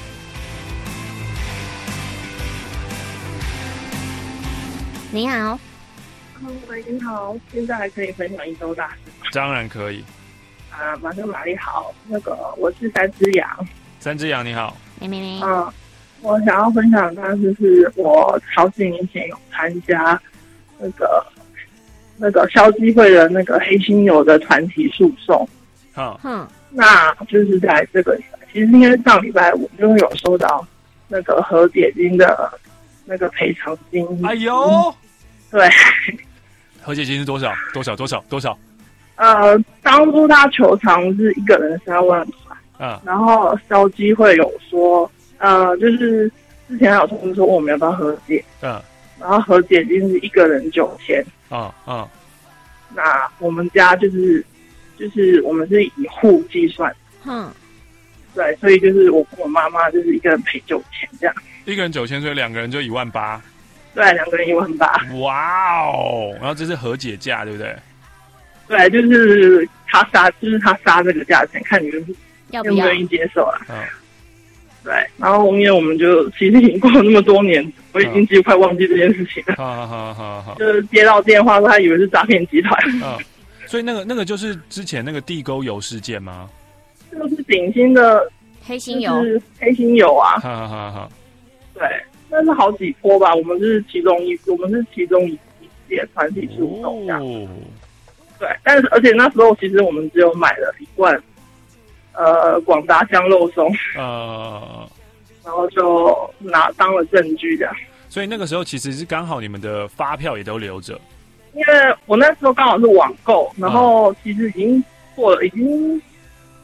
你好。 喂，你好，现在还可以分享一周大事吗？ 当然可以。 啊，马克玛丽好，那个我是三只羊。 三只羊你好。 咪咪咪。 嗯，我想要分享的是，是我好几年前有参加那个那个消基会的那个黑心油的团体诉讼。 嗯嗯，那就是在这个，其实应该是上礼拜五就有收到那个和解金的那个赔偿金。 哎呦， 对， 和解金是多少？多少？多少？多少？ 呃，当初他求偿是一个人三万块， 嗯， 然后消基会有说，呃，就是之前有通知说我们要不要和解， 嗯， 然后和解金是一个人九千， 嗯嗯， 那我们家就是就是我们是以户计算， 嗯， 对，所以就是我跟我妈妈就是一个人赔九千这样， 一个人九千，所以两个人就一万八， 对，两个人一万八， 哇哦，然后这是和解价，对不对？ 对，就是他杀，就是他杀这个价钱，看你们要不愿意接受啊。 嗯， 对，然后后面我们就其实已经过了那么多年，我已经几乎快忘记这件事情了。 好好好好， 就是接到电话说他以为是诈骗集团。 嗯，所以那个那个就是之前那个地沟油事件吗？ 就是鼎新的黑心油， 黑心油啊。 哈哈哈。 对，那是好几波吧，我们是其中一，我们是其中一一届团体诉讼这样。 哦对，但是而且那时候其实我们只有买了一罐，呃，广达香肉松， 呃， 然后就拿当了证据这样。 所以那个时候其实是刚好你们的发票也都留着， 因为我那时候刚好是网购，然后其实已经过了，已经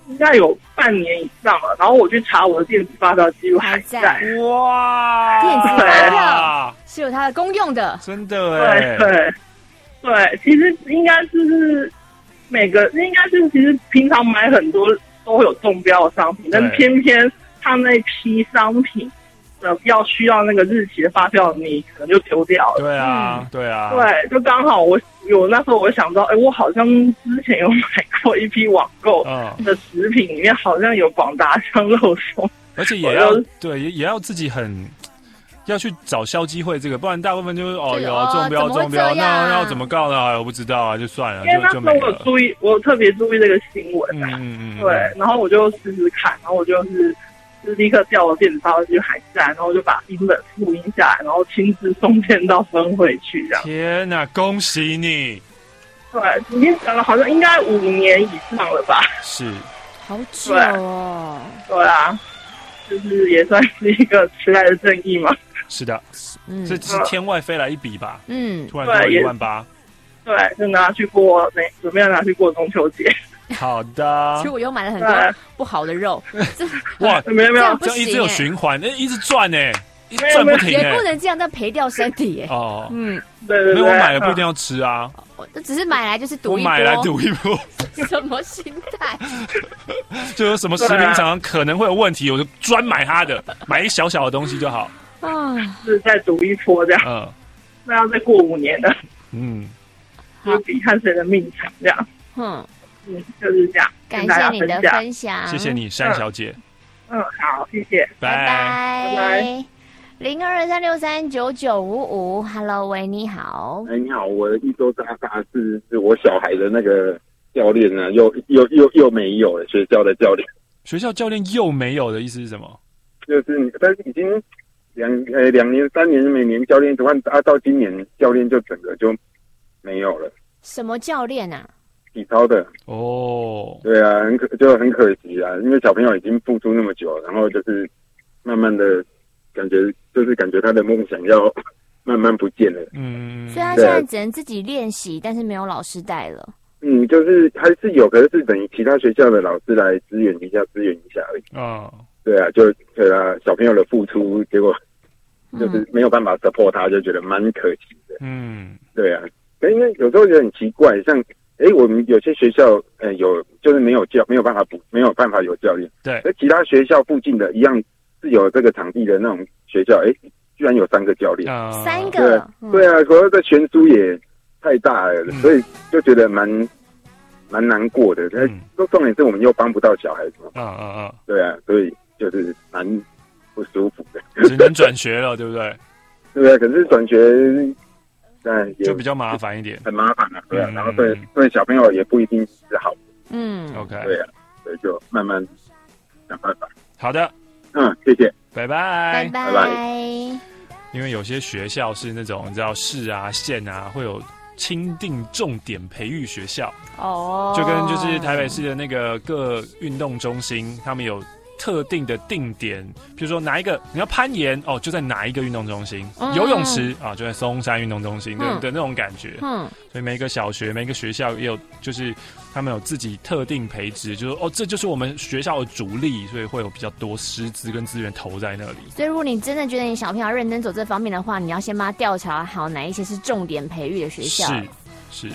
应该有半年以上了。然后我去查我的电子发票记录还在。 哇， 电子发票是有它的功用的， 真的哎。 对对对，其实应该就是每个应该是其实平常买很多都会有中标的商品，但是偏偏他那批商品的要需要那个日期的发票，你可能就丢掉了。 对啊， 嗯、 对啊， 对，就刚好我有那时候我想到，哎，我好像之前有买过一批网购的食品，里面好像有广达香肉松， 而且也要对也也要自己很。要去找消基会这个，不然大部分就是哦有中标中标，那要怎么告呢？我不知道啊，就算了， 因为那时候我有注意，我有特别注意这个新闻、啊， 嗯嗯嗯， 对，然后我就试试看，然后我就是就是立刻调了电子发票就还在，然后我就把英本复印下来，然后亲自送件到分会去，这样。 天哪，恭喜你！ 对，已经等了好像应该五年以上了吧？ 是， 好久哦。 对啊，就是也算是一个迟来的正义嘛。 是的，嗯，这是天外飞来一笔吧？ 嗯， 突然多了一万八， 对，就拿去过那准备要拿去过中秋节。 好的， 其实我又买了很多不好的肉， 哇， 没有没有， 这样一直有循环，哎，一直赚哎，一直赚不停， 也不能这样，但赔掉身体哎。 哦， 嗯， 对对对， 没有我买了不一定要吃啊， 我只是买来就是赌一波， 我买来赌一波， 什么心态？ 就有什么食品厂可能会有问题，我就专买它的，买一小小的东西就好。 啊，是再赌一波这样，嗯，那要再过五年的，嗯，就比看谁的命长这样，嗯嗯，就是这样。 感谢你的分享， 谢谢你，珊小姐。 嗯，好，谢谢， 拜拜拜拜。零二二三六三九九五五 ，Hello， 喂，你好。 哎，你好，我的一周大大是是我小孩的那个教练呢，又又又又没有了，学校的教练。 学校教练又没有的意思是什么？ 就是但是已经。两呃两年三年每年教练换啊，到今年教练就整个就没有了。 什么教练啊？ 体操的哦。 对啊，很可就很可惜啊，因为小朋友已经付出那么久，然后就是慢慢的感觉，就是感觉他的梦想要慢慢不见了。 嗯， 所以他现在只能自己练习，但是没有老师带了。 嗯，就是还是有，可是是等于其他学校的老师来支援一下，支援一下而已。 哦。 对啊，就对啊，小朋友的付出，结果就是没有办法 support 他，就觉得蛮可惜的。 嗯， 对啊，因为有时候也很奇怪，像哎，我们有些学校呃有就是没有教，没有办法补，没有办法有教练。 对， 而其他学校附近的一样是有这个场地的那种学校，哎，居然有三个教练， 呃、 三个， 对，对啊，所以这悬殊也太大了，嗯、所以就觉得蛮蛮难过的。嗯，重点是我们又帮不到小孩子嘛。 嗯嗯嗯， 对啊，所以。就是蛮不舒服的， 只能转学了，对不对？ 对啊，可是转学，但就比较麻烦一点， 很麻烦啊，对啊。嗯、然后对对小朋友也不一定是好的， 嗯 ，OK， 对啊，所以就慢慢想办法。 好的， 嗯，谢谢， 拜拜， 拜拜。 因为有些学校是那种你知道市啊、县啊会有钦定重点培育学校哦， 就跟就是台北市的那个各运动中心，他们有。特定的定点，比如说哪一个你要攀岩哦，就在哪一个运动中心；嗯、游泳池啊，就在松山运动中心的、嗯、的那种感觉。嗯，所以每一个小学、每一个学校也有，就是他们有自己特定培植，就是哦，这就是我们学校的主力，所以会有比较多师资跟资源投在那里。 所以，如果你真的觉得你小朋友要认真走这方面的话，你要先帮他调查好哪一些是重点培育的学校。 是是。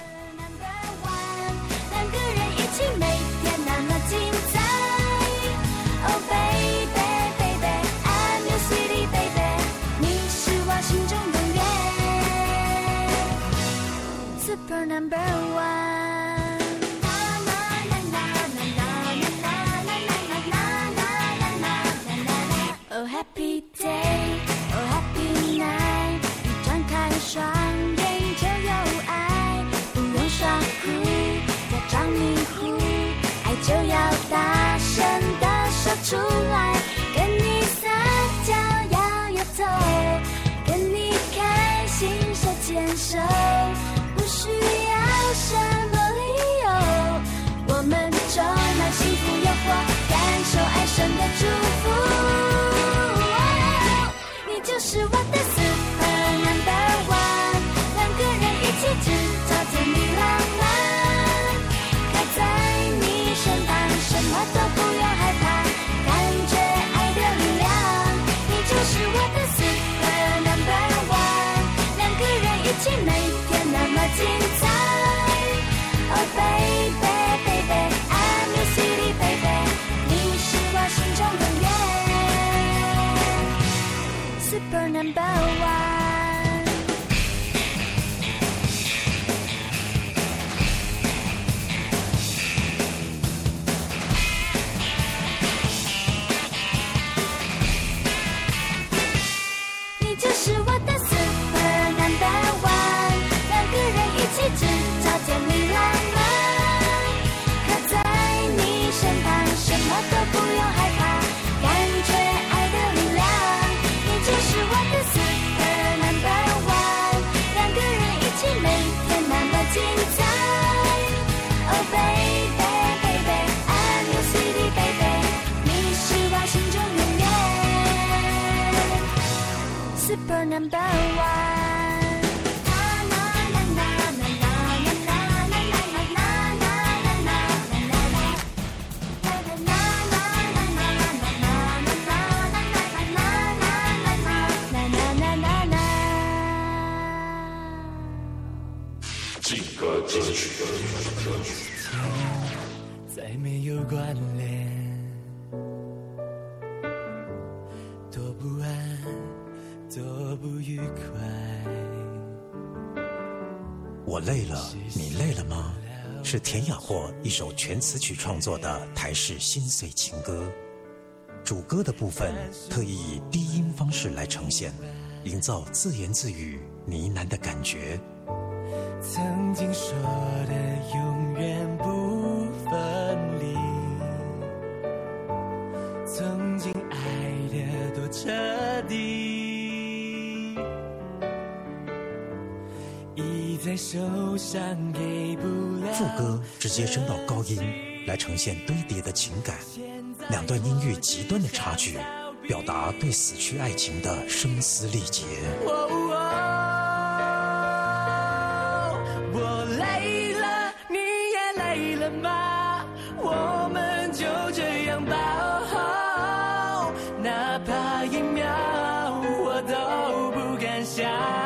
Super number one. Oh happy day, oh happy night. 一张开双眼就有爱，不 number one。你就是我的 super number one， 两个人一起制造甜蜜浪漫，刻在你身旁，什么都不用害怕，感觉爱的力量。你就是我的 super number one， 两个人一起每天那么精彩。Oh baby baby I'm your city baby， 你是我心中永远 super number one。 再没有关联，多不安，多不愉快。 我累了，你累了吗？是田雅霍一首全词曲创作的台式心碎情歌，主歌的部分特意以低音方式来呈现，营造自言自语呢喃的感觉。 曾经说的永远不分离，曾经爱得多彻底，一再受伤给不了。 副歌直接升到高音来呈现堆叠的情感，两段音域极端的差距，表达对死去爱情的声嘶力竭。 哦哦我累了，你也累了吗？我们就这样吧，哦，哪怕一秒我都不敢想。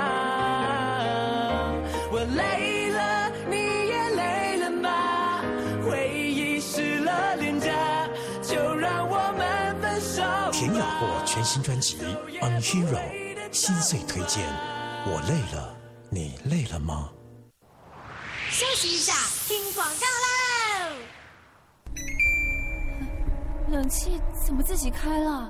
我累了，你也累了吗？回忆湿了脸颊，就让我们分手。 田雅霍全新专辑《On Hero》心碎推荐，我累了，你累了吗？ 休息一下，听广告喽！ 冷气怎么自己开了？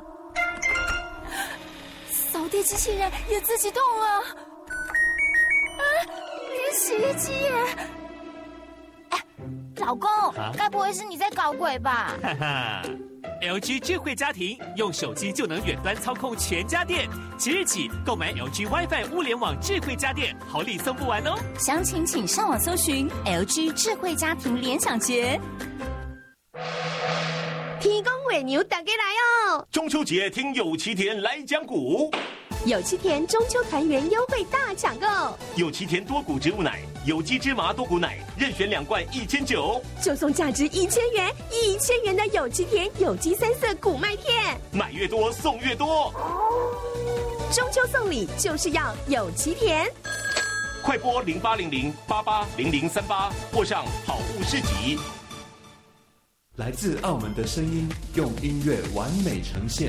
扫地机器人也自己动了？啊，连洗衣机也…… 哎，老公，该不会是你在搞鬼吧？ 哈哈。L G 智慧家庭用手机就能远端操控全家电，即日起购买 L G WiFi 物联网智慧家电，好礼送不完哦！ 详情请上网搜寻 L G 智慧家庭联想节。 天公月牛大家来哦！ 中秋节听有奇田来讲股， 有奇田中秋团圆优惠大抢购， 有奇田多谷植物奶、有机芝麻多谷奶，任选两罐一千九， 就送价值一千元、一千元的有奇田有机三色谷麦片， 买越多送越多。 中秋送礼就是要有奇田， 快拨零八零零八八零零三八，或上好物市集。 来自澳门的声音，用音乐完美呈现。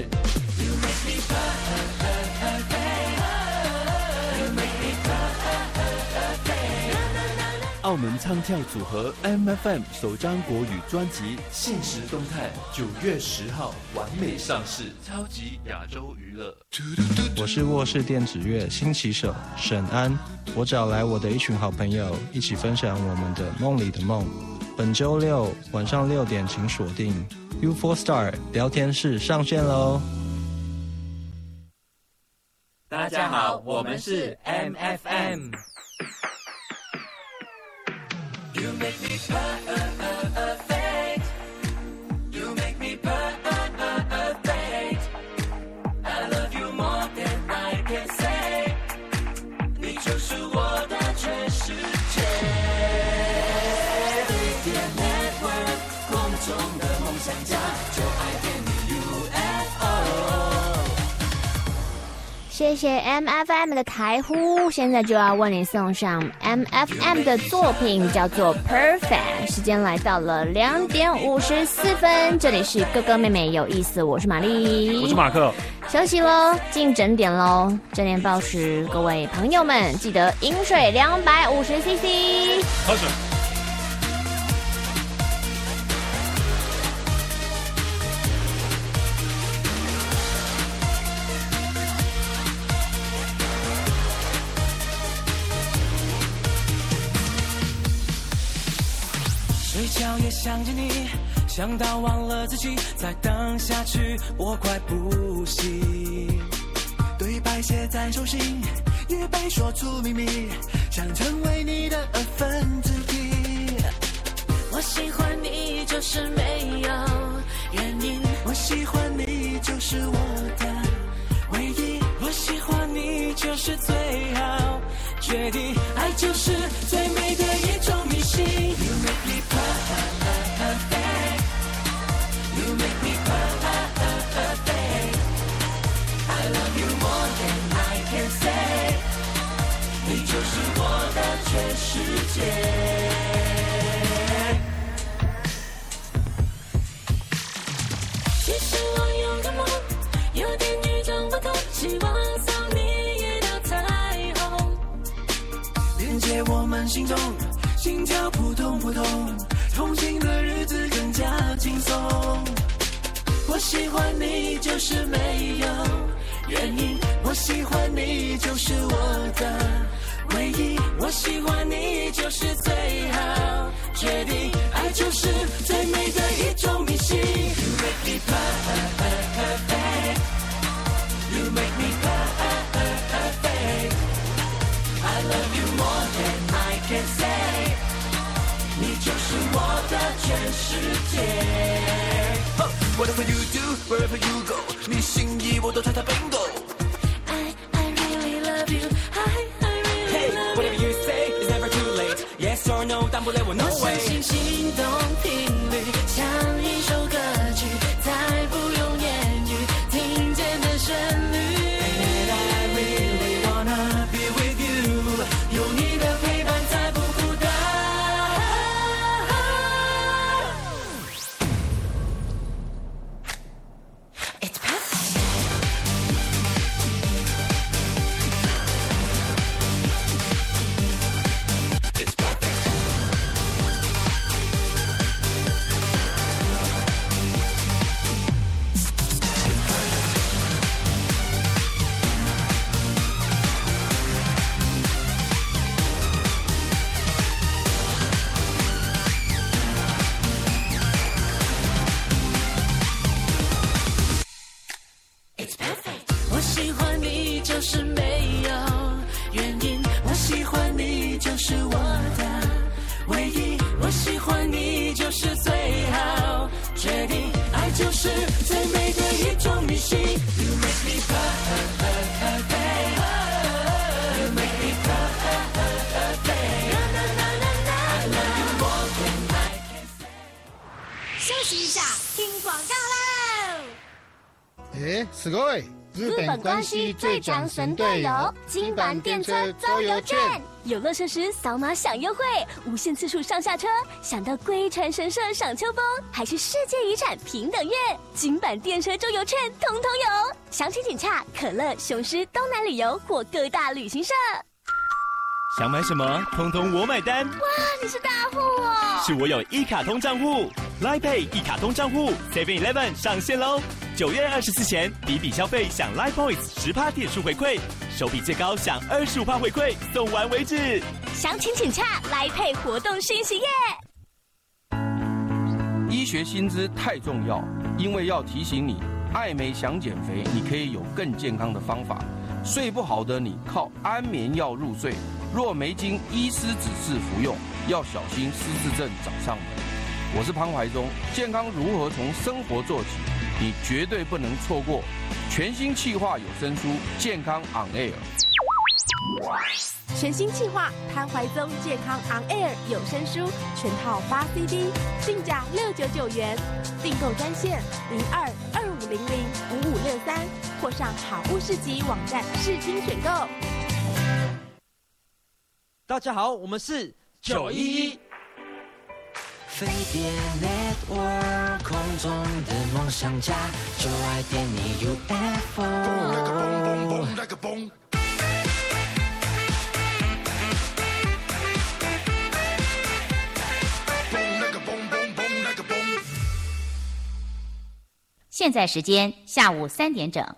澳门唱跳组合 M F M 首张国语专辑《现实动态》九月十号完美上市，超级亚洲娱乐。 我是卧室电子乐新旗手沈安，我找来我的一群好朋友，一起分享我们的梦里的梦。本周六晚上六点，请锁定 U four Star 聊天室上线喽！ 大家好，我们是 M F M。You make me perfect. You make me perfect. I love you more than I can say. 你就是我的全世界。Network 空中的梦想家，就爱点你 U F O。 谢谢 M F M 的台呼，现在就要为你送上 M F M 的作品，叫做 Perfect。时间来到了两点五十四分，这里是哥哥妹妹有意思，我是玛丽， 我是马克。 休息喽，进整点喽。正念报时，各位朋友们记得饮水两百五十 C C。 喝水。 睡觉也想着你，想到忘了自己，再等下去我快不行。对白写在手心，也被说出秘密，想成为你的二分之一。我喜欢你就是没有原因，我喜欢你就是我的唯一，我喜欢你就是最好决定，爱就是最美的一种迷信。You make me perfect, you make me perfect, I love you more than I can say， 你就是我的全世界。其实我有个梦，有点与众不同，希望送你一道彩虹，连接我们心中，心跳扑通扑通，同行的日子更加轻松。我喜欢你就是没有原因，我喜欢你就是我的唯一，我喜欢你就是最好决定，爱就是最美的一种迷信。You make me perfect, you make me perfect, I love you more than I can say， 你就是我的全世界。Oh, whatever you do, wherever you go， 你心意我都猜猜 bingo。I I really love you, I I really hey, love you。Hey, whatever you say is never too late. Yes or no， 但不累我 no way。我相信心动频率像一首歌曲，再不用言语，听见的旋律。And I really wanna be with you， 有你的陪伴才不孤单。It's perfect。It's perfect。我喜欢你就是没有原因，我喜欢你就是我的唯一，我喜欢你就是最好决定，爱就是最美的一种迷信。You make me perfect, you make me perfect, I love you more than I can say。 休息一下，听广告喽。 え、すごい！日本关西最强神队友金版电车周游券， 游乐设施扫码享优惠，无限次数上下车，想到龟船神社赏秋风，还是世界遗产平等院，金版电车周游券通通有。详情请洽可乐、雄狮、东南旅游或各大旅行社。 想买什么，通通我买单。 哇，你是大户哦！ 是我有一卡通账户 ，Line Pay 一卡通账户 ，Seven Eleven 上线喽！九月二十四前，笔笔消费享 Line Points 十趴点数回馈，手笔最高享二十五趴回馈，送完为止。 详情请洽 Line Pay 活动讯息页。 医学薪资太重要，因为要提醒你，爱美想减肥，你可以有更健康的方法。睡不好的你靠安眠药入睡，若没经医师指示服用，要小心失智症找上门。我是潘怀忠，健康如何从生活做起？你绝对不能错过全新企划有声书《健康 on air》。 全新企划潘怀宗健康 on air 有声书全套八 C D， 定价六九九元，订购专线零二二五零零五五六三，或上好物市集网站试听选购。 大家好，我们是九一一。 飞碟 Network 空中的梦想家，就爱点你 U F O。 现在时间下午三点整。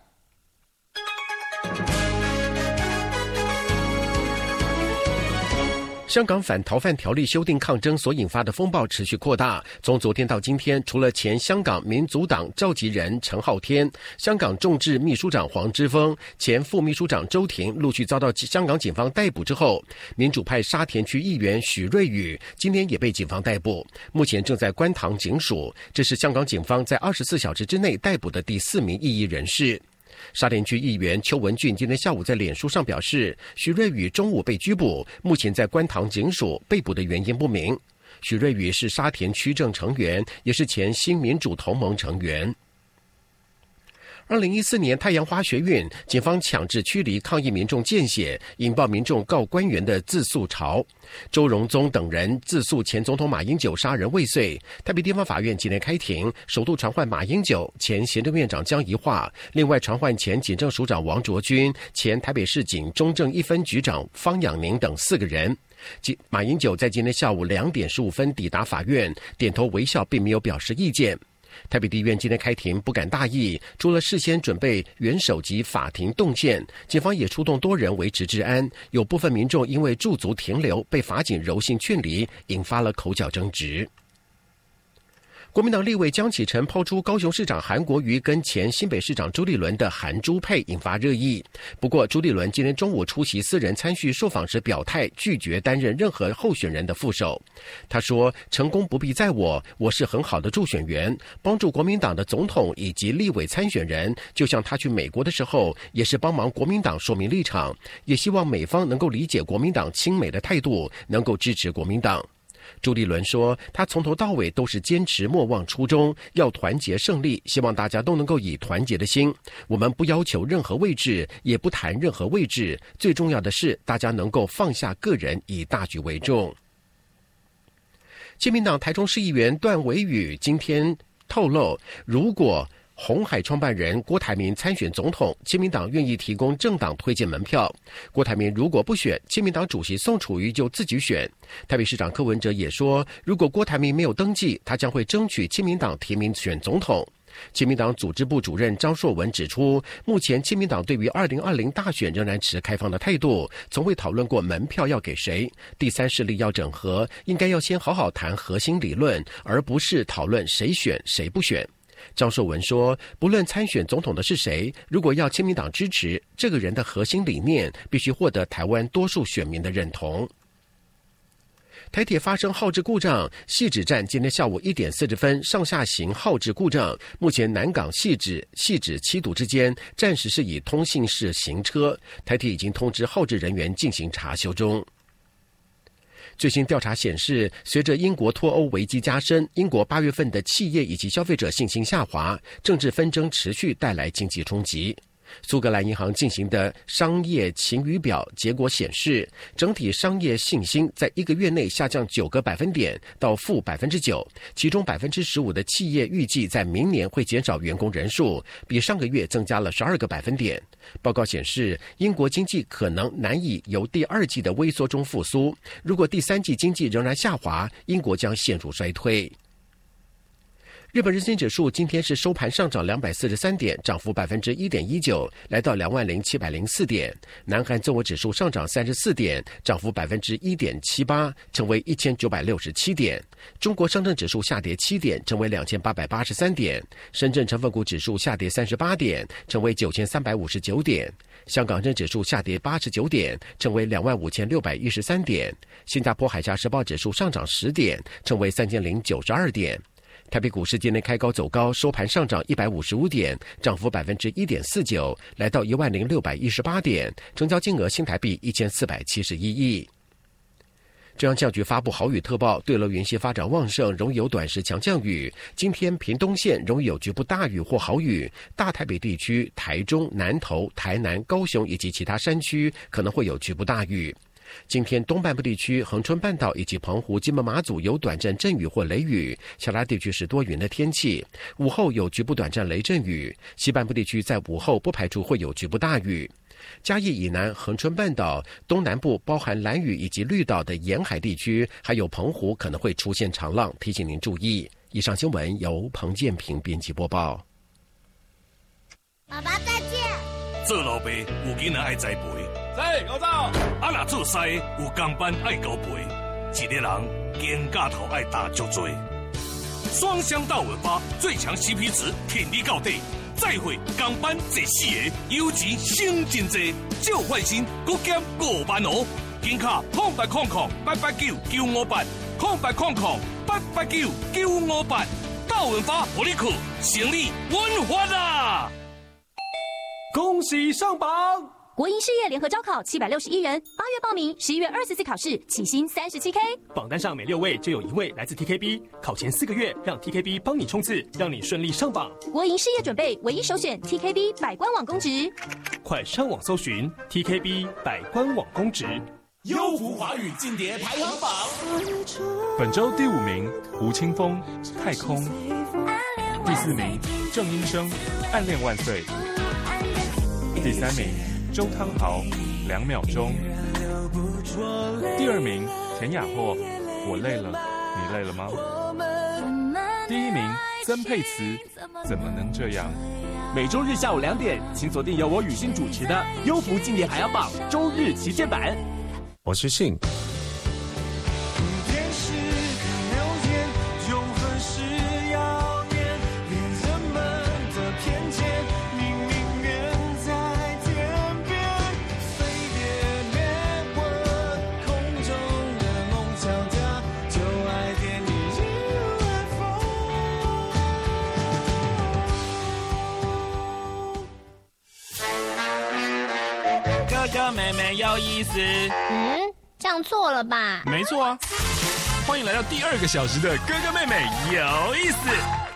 香港反逃犯条例修订抗争所引发的风暴持续扩大。从昨天到今天，除了前香港民族党召集人陈浩天、香港众志秘书长黄之锋、前副秘书长周庭陆续遭到香港警方逮捕之后，民主派沙田区议员许瑞宇今天也被警方逮捕，目前正在观塘警署。这是香港警方在二十四小时之内逮捕的第四名异议人士。沙田区议员邱文俊今天下午在脸书上表示，许瑞宇中午被拘捕，目前在观塘警署，被捕的原因不明。许瑞宇是沙田区政成员，也是前新民主同盟成员。二零一四年太阳花学运，警方强制驱离抗议民众见血，引爆民众告官员的自诉潮。周荣宗等人自诉前总统马英九杀人未遂，台北地方法院今天开庭，首度传唤马英九、前行政院长江宜樺，另外传唤前警政署长王卓君、前台北市警中正一分局长方养宁等四个人。马英九在今天下午两点十五分抵达法院，点头微笑，并没有表示意见。台北地院今天开庭不敢大意，除了事先准备元首级法庭动线，警方也出动多人维持治安，有部分民众因为驻足停留被法警柔性劝离，引发了口角争执。国民党立委江启臣抛出高雄市长韩国瑜跟前新北市长朱立伦的韩朱配，引发热议。不过朱立伦今天中午出席私人参叙受访时表态，拒绝担任任何候选人的副手。他说，成功不必在我，我是很好的助选员，帮助国民党的总统以及立委参选人，就像他去美国的时候也是帮忙国民党说明立场，也希望美方能够理解国民党亲美的态度，能够支持国民党。朱立伦说，他从头到尾都是坚持莫忘初衷，要团结胜利，希望大家都能够以团结的心，我们不要求任何位置，也不谈任何位置，最重要的是大家能够放下个人，以大局为重。亲民党台中市议员段维宇今天透露，如果鸿海创办人郭台铭参选总统，亲民党愿意提供政党推荐门票。郭台铭如果不选，亲民党主席宋楚瑜就自己选。台北市长柯文哲也说，如果郭台铭没有登记，他将会争取亲民党提名选总统。亲民党组织部主任张硕文指出，目前亲民党对于二零二零大选仍然持开放的态度，从未讨论过门票要给谁。第三势力要整合，应该要先好好谈核心理论，而不是讨论谁选谁不选。张硕文说，不论参选总统的是谁，如果要亲民党支持，这个人的核心理念必须获得台湾多数选民的认同。台铁发生号志故障，汐止站今天下午一点四十分上下行号志故障，目前南港汐止、汐止七堵之间暂时是以通信式行车，台铁已经通知号志人员进行查修中。最新调查显示，随着英国脱欧危机加深，英国八月份的企业以及消费者信心下滑，政治纷争持续带来经济冲击。苏格兰银行进行的商业晴雨表结果显示，整体商业信心在一个月内下降九个百分点到负百分之九，其中百分之十五的企业预计在明年会减少员工人数，比上个月增加了十二个百分点。报告显示，英国经济可能难以由第二季的微缩中复苏，如果第三季经济仍然下滑，英国将陷入衰退。日本日经指数今天是收盘上涨两百四十三点，涨幅百分之一点一九，来到两万零七百零四点。南韩综合指数上涨三十四点，涨幅百分之一点七八，成为一千九百六十七点。中国上证指数下跌七点，成为两千八百八十三点。深圳成分股指数下跌三十八点，成为九千三百五十九点。香港证指数下跌八十九点，成为两万五千六百一十三点。新加坡海峡时报指数上涨十点，成为三千零九十二点。台北股市今天开高走高，收盘上涨一百五十五点，涨幅百分之一点四九，来到一万零六百一十八点，成交金额新台币一千四百七十一亿。中央气象局发布豪雨特报，对流云系发展旺盛，容易有短时强降雨。今天屏东县容易有局部大雨或豪雨，大台北地区、台中、南投、台南、高雄以及其他山区可能会有局部大雨。 今天东半部地区、恒春半岛以及澎湖、金门、马祖有短暂阵雨或雷雨，其他地区是多云的天气。午后有局部短暂雷阵雨，西半部地区在午后不排除会有局部大雨。嘉义以南、恒春半岛、东南部包含兰屿以及绿岛的沿海地区，还有澎湖可能会出现长浪，提醒您注意。以上新闻由彭建平编辑播报。 爸爸再见。 做老爸有囡仔爱栽培， 是我走。 啊，若做师有工班爱交陪，一个人肩胛头爱打足多。双香稻文发最强 C P 值，挺你到底。再会，工班这四个，尤其省真济，少换新，搁减五万哦。紧卡空八空空八八九九五八，空八空空八八九九五八，稻文发火力库，行李稳发啦！ 恭喜上榜！ 国营事业联合招考七百六十一人，八月报名，十一月二十四考试，起薪三十七 K。 榜单上每六位就有一位来自 T K B， 考前四个月让 T K B 帮你冲刺，让你顺利上榜。 国营事业准备唯一首选 T K B 百官网公职， 快上网搜寻 T K B 百官网公职。 优福华语进碟排行榜， 本周第五名吴青峰《太空》，第四名郑英生《暗恋万岁》，第三名周汤豪两秒钟，第二名田雅霍我累了，你累了吗？第一名曾沛慈怎么能这样？ 每周日下午两点，请锁定由我雨欣主持的优福经典排行榜周日旗舰版。 我是信。 电视看流言，永恒是谣言，恋人们的偏见，明明远在天边，飞碟灭魂，空中的梦想家，就爱点你 U F O。哥哥妹妹有意思。 嗯，这样错了吧？ 没错啊！欢迎来到第二个小时的哥哥妹妹有意思。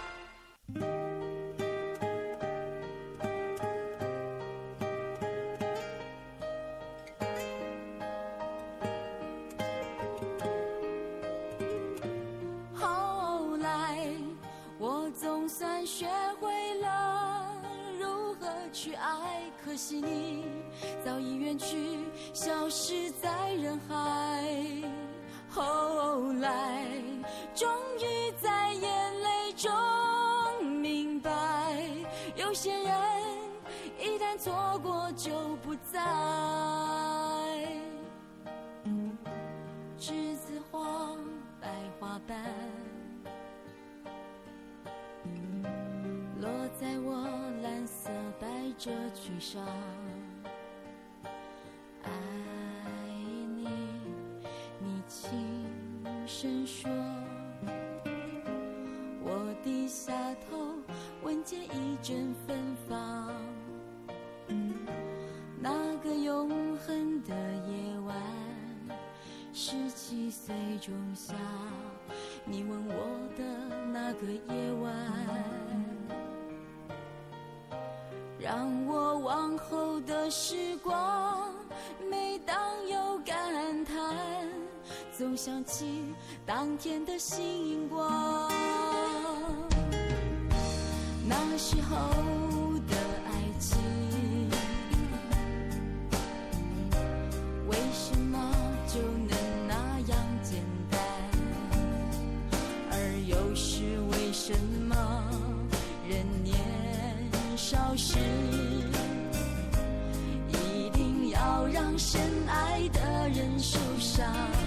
后来，我总算学会了如何去爱，可惜你早已远去，消失在人海。后来，终于在眼泪中明白，有些人一旦错过就不再。栀子花白花瓣，落在我蓝色百褶裙上。爱你，你轻声说，我低下头，闻见一阵芬芳。那个永恒的夜晚，十七岁仲夏，你吻我的那个夜晚，让我往后的时光，每当有感叹，总想起当天的星光。那时候的爱情，为什么就能那样简单？而又是为什么人年少时，一定要让深爱的人受伤？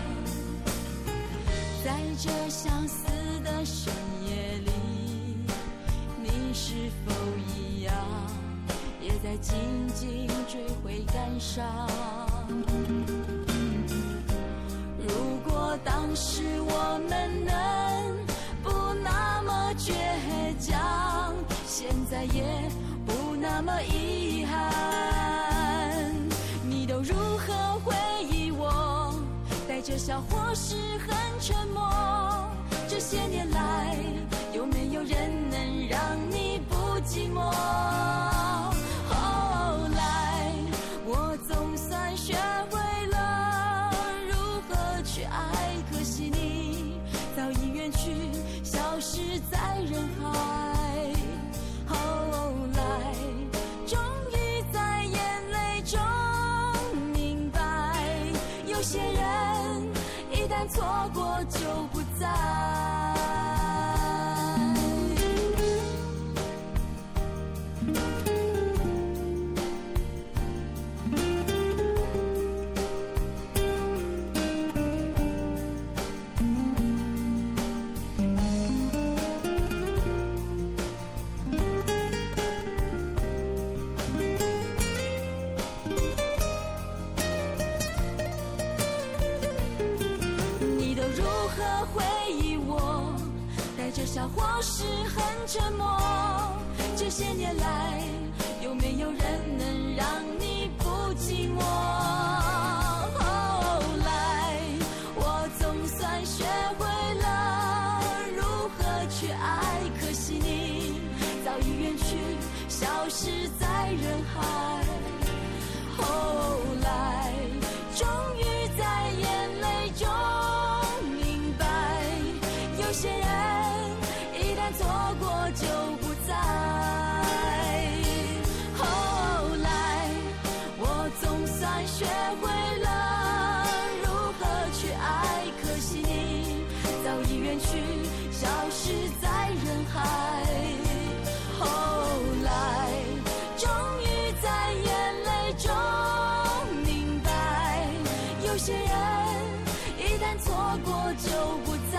在这相似的深夜里，你是否一样，也在静静追悔感伤？如果当时我们能不那么倔强，现在也不那么遗憾。你都如何回忆我？带着笑或是很沉默？这些年来，有没有人能让你不寂寞？后来，我总算学会了些人一旦错过就不再。笑或是很沉默，这些年来有没有人能让你不寂寞？后来我总算学会了如何去爱，可惜你早已远去，消失在人海。后来终于在眼泪中明白，有些人错过就不再。后来我总算学会了如何去爱，可惜你早已远去，消失在人海。后来终于在眼泪中明白，有些人一旦错过就不再。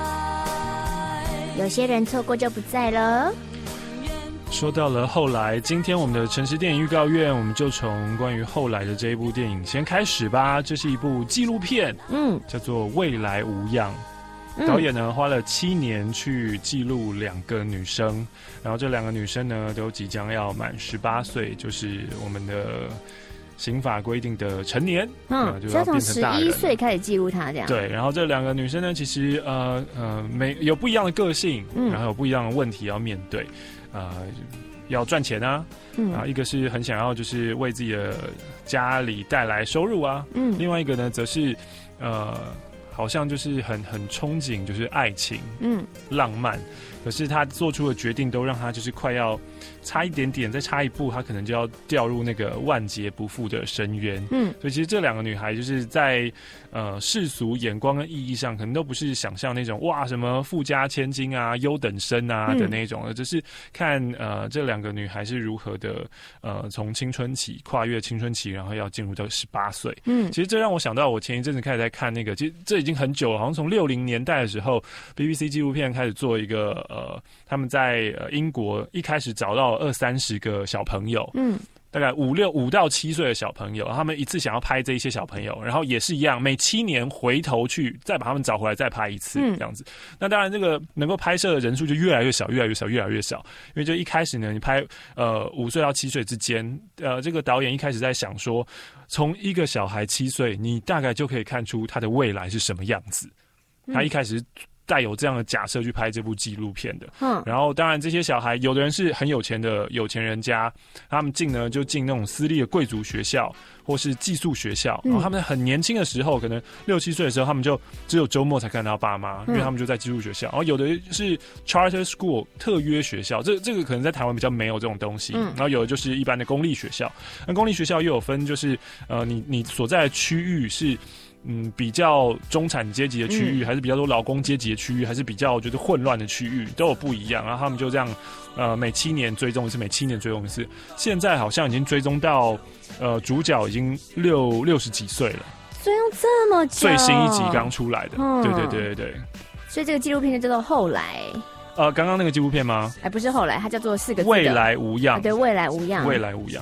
有些人错过就不在了。 说到了后来，今天我们的城市电影预告院，我们就从关于后来的这一部电影先开始吧。这是一部纪录片，嗯，叫做《未来无恙》。嗯、导演呢花了七年去记录两个女生，然后这两个女生呢都即将要满十八岁，就是我们的刑法规定的成年，嗯，就要变成大人。 十一岁开始记录他这样。 对，然后这两个女生呢，其实呃呃，每有不一样的个性，嗯，然后有不一样的问题要面对，呃，要赚钱啊，嗯，然后一个是很想要就是为自己的家里带来收入啊，嗯，另外一个呢，则是呃，好像就是很很憧憬就是爱情，嗯，浪漫。可是他做出的决定都让他就是快要差一点点，再差一步，他可能就要掉入那个万劫不复的深渊。嗯，所以其实这两个女孩就是在呃世俗眼光跟意义上，可能都不是想象那种哇什么富家千金啊、优等生啊的那种，而、嗯、只是看呃这两个女孩是如何的呃从青春期跨越青春期，然后要进入到十八岁。嗯，其实这让我想到我前一阵子开始在看那个，其实这已经很久了，好像从六零年代的时候 ，B B C 纪录片开始做一个。呃，他们在呃英国一开始找到二三十个小朋友，嗯，大概五六五到七岁的小朋友，他们一次想要拍这一些小朋友，然后也是一样，每七年回头去再把他们找回来，再拍一次，这样子。嗯、那当然，这个能够拍摄的人数就越来越少，越来越少，越来越少。因为就一开始呢，你拍呃五岁到七岁之间，呃，这个导演一开始在想说，从一个小孩七岁，你大概就可以看出他的未来是什么样子。他一开始。带有这样的假设去拍这部纪录片的，嗯，然后当然这些小孩，有的人是很有钱的有钱人家，他们进呢就进那种私立的贵族学校或是寄宿学校，然后他们很年轻的时候，可能六七岁的时候，他们就只有周末才看到爸妈，因为他们就在寄宿学校。然后有的是 charter school 特约学校，这这个可能在台湾比较没有这种东西。然后有的就是一般的公立学校，那公立学校又有分，就是呃，你你所在的区域是。嗯，比较中产阶级的区域，嗯、还是比较多劳工阶级的区域，还是比较就是混乱的区域，都有不一样。然后他们就这样，呃，每七年追踪一次，每七年追踪一次。现在好像已经追踪到，呃，主角已经六六十几岁了， 追踪这么久， 最新一集刚出来的，嗯、对对对对对。 所以这个纪录片就叫做后来。 呃，刚刚那个纪录片吗？ 哎，不是后来，它叫做四个字的未来无恙、啊。 对，未来无恙， 未来无恙。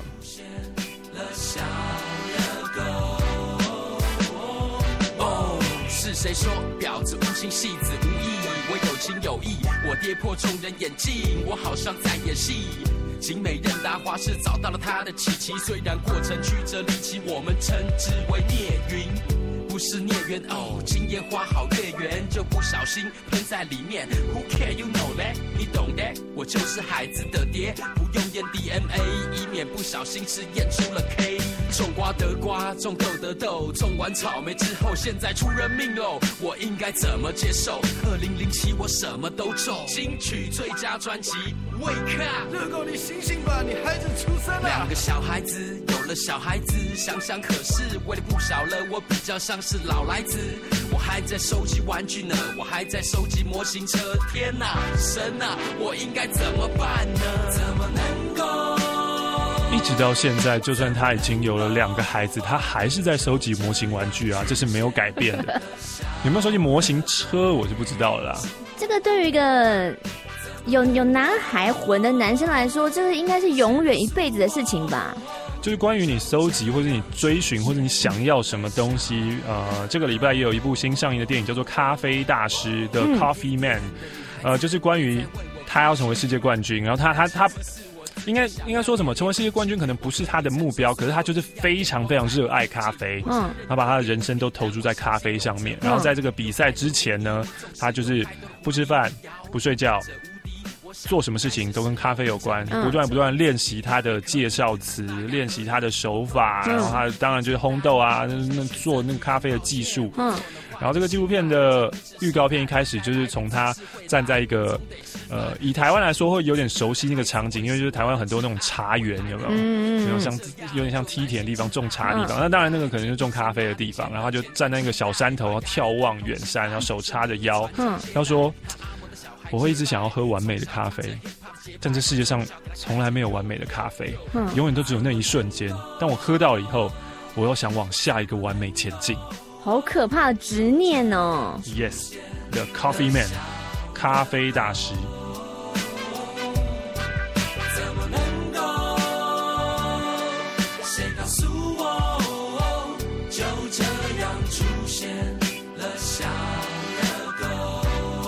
是谁说婊子无情戏子无义？我有情有义，我跌破众人眼镜，我好像在演戏。景美人达华是找到了他的契机，虽然过程曲折离奇，我们称之为孽云。不是孽缘哦，今夜花好月圆，就不小心喷在里面。Who care you know that？ 你懂的，我就是孩子的爹，不用验 D N A， 以免不小心吃验出了 K。种瓜得瓜，种豆得豆，种完草莓之后，现在出人命喽，我应该怎么接受？二零零七我什么都中，金曲最佳专辑 Wake Up。如果你醒醒吧，你孩子出生了。两个小孩子有了小孩子，想想可是威力不小了，我比较像是老来子。我还在收集玩具呢，我还在收集模型车。天哪，神哪，我应该怎么办呢？怎么能够？ 一直到现在，就算他已经有了两个孩子，他还是在收集模型玩具啊，这是没有改变的。有没有收集模型车，我就不知道了啦。 这个对于一个有有男孩魂的男生来说，这个应该是永远一辈子的事情吧。 就是关于你搜集或者你追寻或者你想要什么东西，呃，这个礼拜也有一部新上映的电影叫做《咖啡大师》的《Coffee Man》，呃，就是关于他要成为世界冠军，然后他他他应该应该说什么？成为世界冠军可能不是他的目标，可是他就是非常非常热爱咖啡，嗯，他把他的人生都投注在咖啡上面，然后在这个比赛之前呢，他就是不吃饭、不睡觉。做什么事情都跟咖啡有关，不断不断练习他的介绍词，练习他的手法，然后他当然就是烘豆啊，那做那个咖啡的技术。嗯，然后这个纪录片的预告片一开始就是从他站在一个呃，以台湾来说会有点熟悉那个场景，因为就是台湾很多那种茶园，有没有？嗯，有点像有点像梯田的地方，种茶的地方。那当然那个可能是种咖啡的地方，然后他就站在那个小山头，然后眺望远山，然后手叉着腰，嗯，他说。我会一直想要喝完美的咖啡，但这世界上从来没有完美的咖啡，嗯，永远都只有那一瞬间。当我喝到了以后，我又想往下一个完美前进。 好可怕的执念哦 ！Yes, the Coffee Man， 咖啡大师。 怎么能够？谁告诉我，就这样出现了小热狗？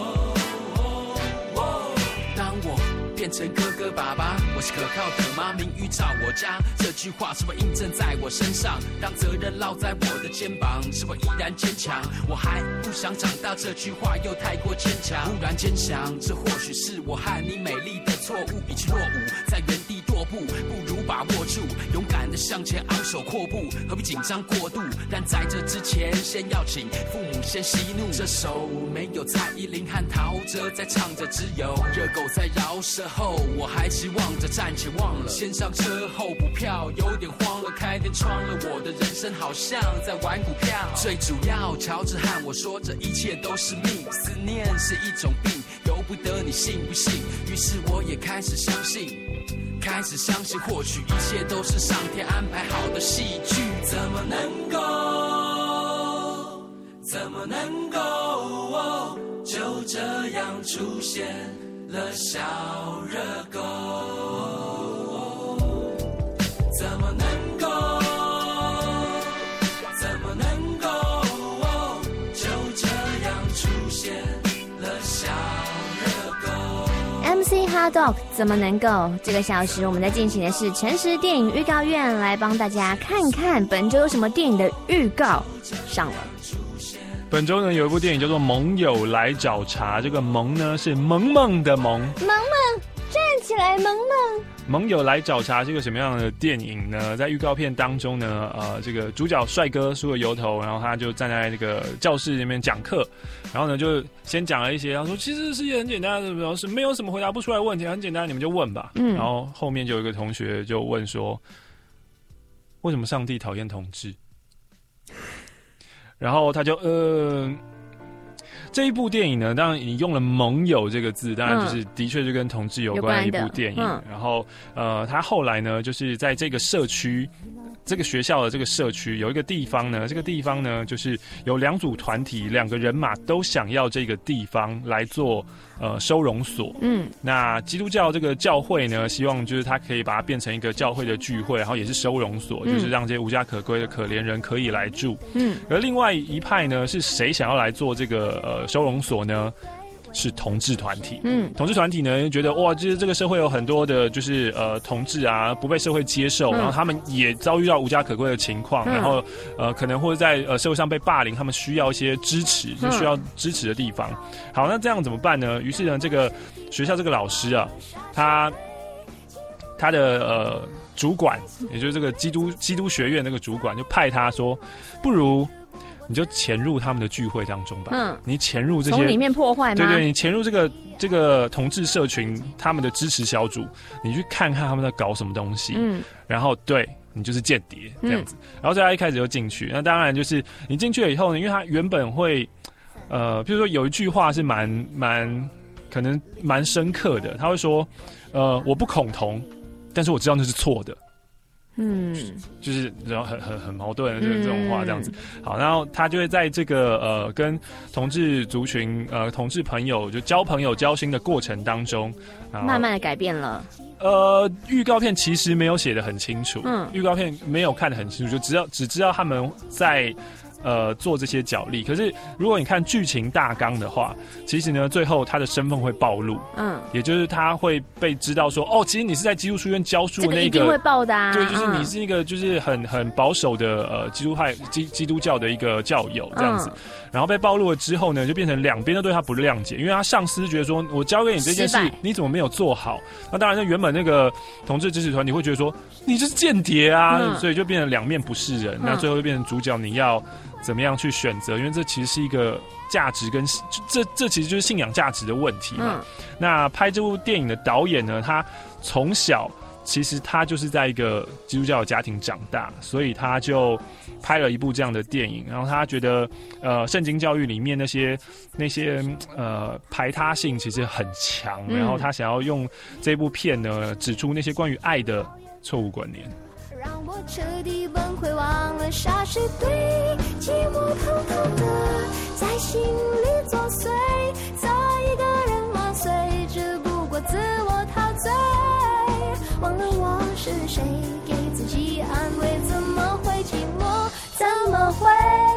变成哥哥爸爸，我是可靠的吗？名誉照我家，这句话是否印证在我身上？当责任落在我的肩膀，是否依然坚强？我还不想长大，这句话又太过牵强。忽然间想，这或许是我和你美丽的错误，与其落伍在原地踱步，不如把握住，勇敢的向前昂首阔步，何必紧张过度？但在这之前，先要请父母先息怒。这首没有蔡依林和陶喆在唱着，只有热狗在饶舌后，我还期望着暂且忘了，先上车后补票，有点慌了，开天窗了，我的人生好像在玩股票。最主要，乔治和我说，这一切都是命，思念是一种病，由不得你信不信。于是我也开始相信。开始相信，或许一切都是上天安排好的戏剧。怎么能够，怎么能够、哦、就这样出现了小热狗？怎么能够，怎么能够、哦、就这样出现了小热狗？ M C Hot Dog 怎么能够？这个小时我们在进行的是诚实电影预告院，来帮大家看看本周有什么电影的预告上了。 本周呢有一部电影叫做《盟友来找茬》，这个盟呢是萌萌的萌， 萌萌站起来，萌萌。 盟友来找茬是个什么样的电影呢？在预告片当中呢，呃，这个主角帅哥梳个油头，然后他就站在这个教室里面讲课，然后呢就先讲了一些，他说其实世界很简单的，是没有什么回答不出来的问题，很简单，你们就问吧。嗯，然后后面就有一个同学就问说，为什么上帝讨厌同志？然后他就呃。这一部电影呢，当然你用了盟友这个字，当然就是的确就跟同志有关的一部电影。嗯、然后呃，他后来呢，就是在这个社区，这个学校的这个社区有一个地方呢，这个地方呢，就是有两组团体，两个人马都想要这个地方来做呃收容所。嗯，那基督教这个教会呢，希望就是他可以把它变成一个教会的聚会，然后也是收容所，嗯、就是让这些无家可归的可怜人可以来住。嗯，而另外一派呢，是谁想要来做这个呃收容所呢？是同志团体，嗯，同志团体呢觉得哇，就是这个社会有很多的，就是呃同志啊不被社会接受，嗯、然后他们也遭遇到无家可归的情况，嗯、然后呃可能或者在呃社会上被霸凌，他们需要一些支持，就需要支持的地方。嗯、好，那这样怎么办呢？于是呢，这个学校这个老师啊，他他的呃主管，也就是这个基督基督学院那个主管，就派他说，不如。你就潜入他们的聚会当中吧。嗯，你潜入这些从里面破坏吗？ 对对，你潜入这个这个同志社群他们的支持小组，你去看看他们在搞什么东西。嗯，然后对你就是间谍这样子。嗯、然后所以他一开始就进去，那当然就是你进去了以后呢，因为他原本会，呃，譬如说有一句话是蛮蛮可能蛮深刻的，他会说，呃，我不恐同，但是我知道那是错的。嗯，就是然后很很很矛盾的这这种话这样子。好，然后他就会在这个呃跟同志族群呃同志朋友就交朋友交心的过程当中， 慢慢的改变了。 呃，预告片其实没有写得很清楚，嗯，预告片没有看得很清楚，就只要只知道他们在。呃，做这些角力，可是如果你看剧情大纲的话，其实呢，最后他的身份会暴露，嗯，也就是他会被知道说，哦，其实你是在基督书院教书的那个， 这个一定会爆的啊， 对，就是你是一个就是很很保守的呃基督派基基督教的一个教友这样子，嗯、然后被暴露了之后呢，就变成两边都对他不谅解，因为他上司觉得说我交给你这件事，你怎么没有做好？那当然，那原本那个同志支持团你会觉得说你就是间谍啊，嗯、所以就变成两面不是人，那、嗯、最后就变成主角你要。怎么样去选择？因为这其实是一个价值跟这这其实就是信仰价值的问题嘛。嗯、那拍这部电影的导演呢，他从小其实他就是在一个基督教的家庭长大，所以他就拍了一部这样的电影。然后他觉得，呃，圣经教育里面那些那些呃排他性其实很强，嗯、然后他想要用这部片呢，指出那些关于爱的错误观念。 让我彻底崩溃，忘了啥是对，寂寞偷偷的在心里作祟，在一个人麻醉，只不过自我陶醉，忘了我是谁，给自己安慰，怎么会寂寞，怎么会，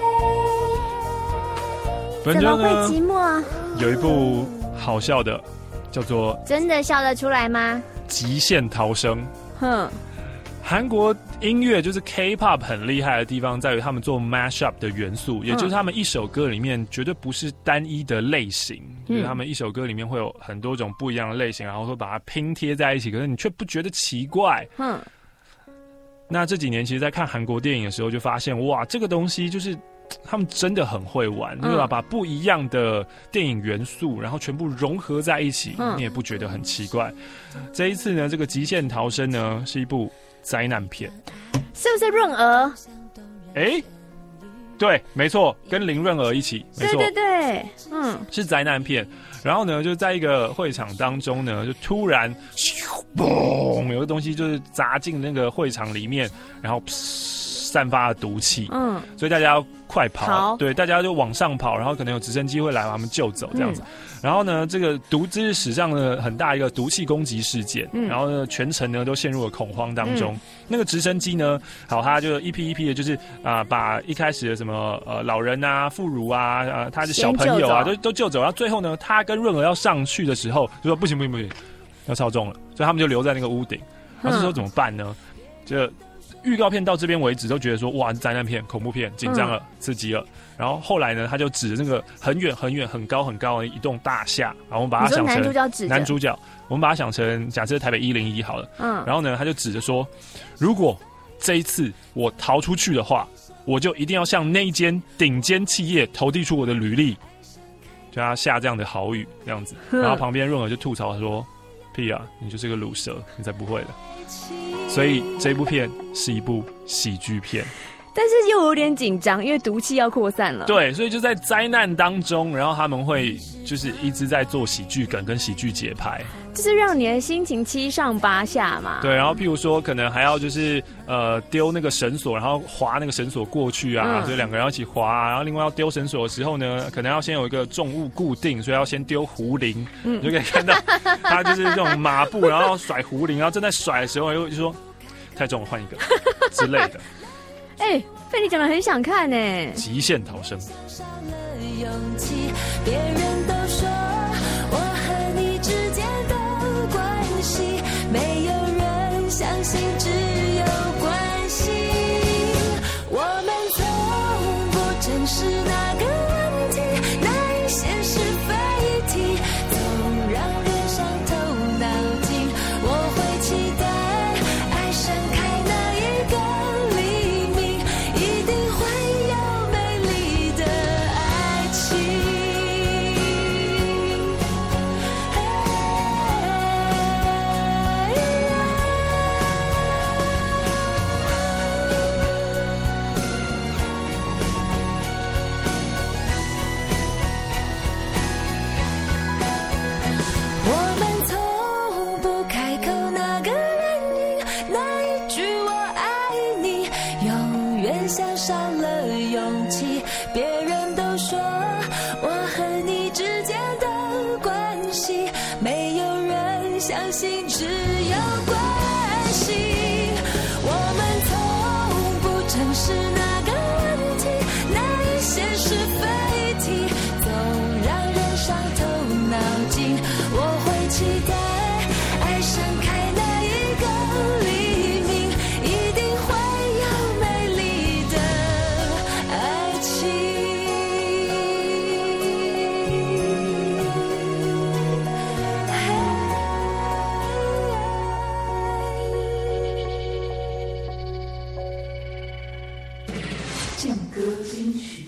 本周呢， 怎么会寂寞？ 有一部好笑的，叫做真的笑得出来吗？ 极限逃生。 哼。 韩国音乐就是 K-pop 很厉害的地方，在于他们做 mashup 的元素，也就是他们一首歌里面绝对不是单一的类型，嗯、就是他们一首歌里面会有很多种不一样的类型，然后会把它拼贴在一起，可是你却不觉得奇怪。嗯。那这几年其实，在看韩国电影的时候，就发现哇，这个东西就是他们真的很会玩，对吧？把不一样的电影元素，然后全部融合在一起，嗯、你也不觉得很奇怪。这一次呢，这个《极限逃生》呢，是一部灾难片， 是不是润儿？ 哎、欸，对，没错，跟林润儿一起，没错， 对对对，嗯， 是灾难片。然后呢，就在一个会场当中呢，就突然嘣，有个东西就是砸进那个会场里面，然后散发了毒气，嗯，所以大家要快跑，对，大家就往上跑，然后可能有直升机会来把他们救走这样子。嗯、然后呢，这个毒这是史上的很大一个毒气攻击事件，嗯、然后呢，全程呢都陷入了恐慌当中。嗯、那个直升机呢，好，他就一批一批的，就是啊、呃，把一开始的什么呃老人啊、妇孺啊、呃他的小朋友啊，都都救走。然后最后呢，他跟润儿要上去的时候，就说不行不行不行，要超重了，所以他们就留在那个屋顶。然后这时候怎么办呢？就预告片到这边为止都觉得说哇，灾难片、恐怖片，紧张了、嗯、刺激了。然后后来呢，他就指那个很远很远、很高很高的一栋大厦，然后我们把它想成男主角指男主角，我们把它想成假设台北一零一好了。嗯，然后呢，他就指着说，如果这一次我逃出去的话，我就一定要向那一间顶尖企业投递出我的履历，就他下这样的豪语这样子。然后旁边润儿就吐槽说：“屁啊，你就是个鲁蛇，你才不会的。”所以这部片是一部喜剧片， 但是又有点紧张，因为毒气要扩散了。 对，所以就在灾难当中，然后他们会就是一直在做喜剧梗跟喜剧节拍， 就是让你的心情七上八下嘛。 对，然后譬如说可能还要就是呃丢那个绳索，然后滑那个绳索过去啊，嗯、所以两个人要一起滑、啊。然后另外要丢绳索的时候呢，可能要先有一个重物固定，所以要先丢壶铃，嗯、你就可以看到他就是这种马步，然后甩壶铃，然后正在甩的时候又就说太重了，换一个之类的。 哎、欸，被你讲得很想看呢、欸。 极限逃生。 别人都说我和你之间的关系，没有人相信，只有关系。我们从不正视那个问题，那一些是非题，总让人伤透脑筋。我会期待爱盛开那一个黎明，一定会有美丽的爱情。 变相少了勇气。别人都说我和你之间的关系，没有人相信只有关系。我们从不正视那个问题，那一些是非题，总让人伤透脑筋。我会期待爱盛开那一个黎明，一定会有美丽的爱情。 劲歌金曲，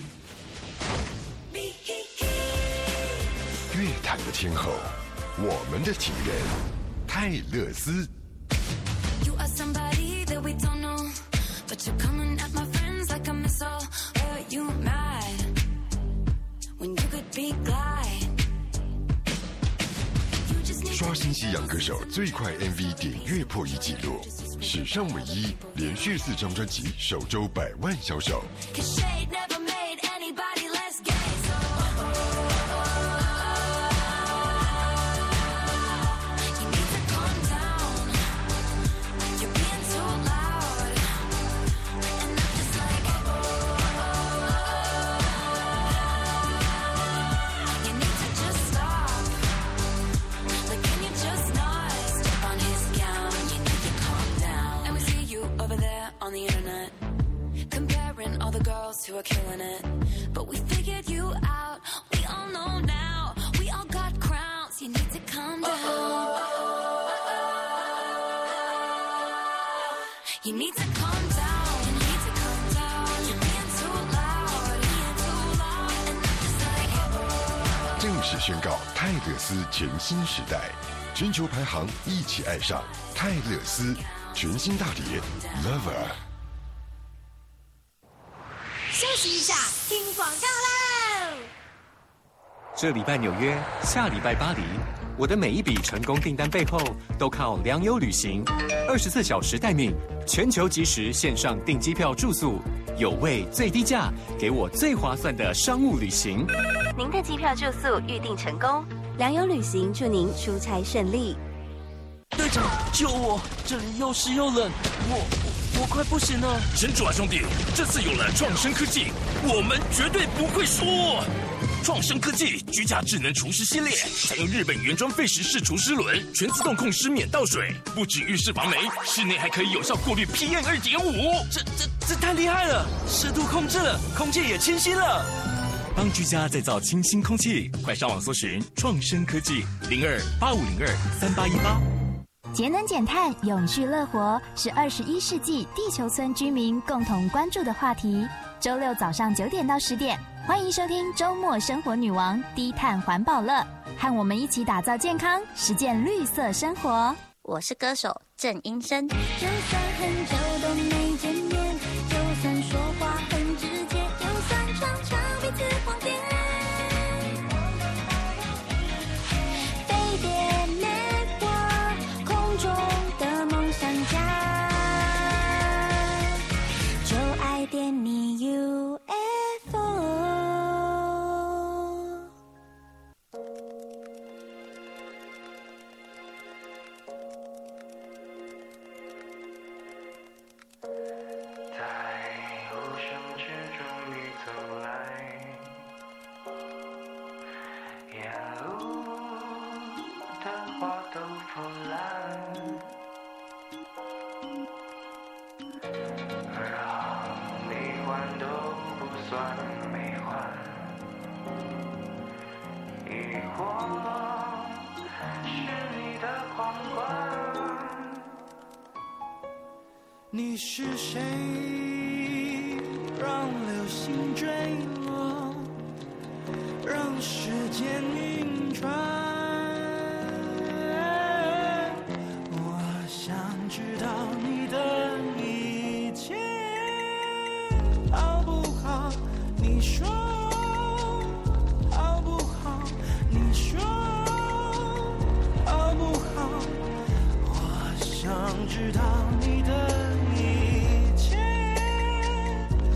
乐坛的天后，我们的情人泰勒斯。 You are somebody that we don't know, but you're coming at my friends like a missile. Are you mad when you could be glad? 刷新西洋歌手最快 M V 点阅破亿纪录，史上唯一，连续四张专辑首周百万销售。 'Cause shade never made anybody less gay. So you need to calm down. You're being too loud, and I'm just like, you need to just stop. Like, can you just not step on his gown? You need to calm down. And we see you over there on the internet, comparing all the girls who are killing it. But we figured you out. We all know now. We all got crowns. You need to calm down. You need to calm down. You need to calm down. You're being too loud. Being too loud. And I'm just like, 正式宣告泰勒斯全新时代，全球排行一起爱上泰勒斯，全新大碟 Lover。 休息一下，听广告喽！ 这礼拜纽约，下礼拜巴黎，我的每一笔成功订单背后都靠良友旅行，二十四小时待命，全球即时线上订机票住宿，有位最低价，给我最划算的商务旅行。 您的机票住宿预订成功，良友旅行祝您出差顺利。 队长，救我！这里又湿又冷，我我我快不行了！撑住啊，兄弟！这次有了创生科技，我们绝对不会输！创生科技居家智能除湿系列，采用日本原装废石式除湿轮，全自动控湿免倒水，不止浴室防霉，室内还可以有效过滤 P M 二点五。这这这太厉害了！湿度控制了，空气也清新了。帮居家再造清新空气，快上网搜寻创生科技零二八五零二三八一八。 节能减碳、永续乐活是二十一世纪地球村居民共同关注的话题。周六早上九点到十点，欢迎收听周末生活女王低碳环保乐，和我们一起打造健康，实践绿色生活。 我是歌手郑英生。 就算很久都没见面，就算说话很直接，就算常常彼此晃电。飞碟 Network 空中的梦想家，就爱点你 U F O。 你是谁？让流星坠落，让时间运转。我想知道你的一切，好不好？你说好不好？你说好不好？我想知道你的。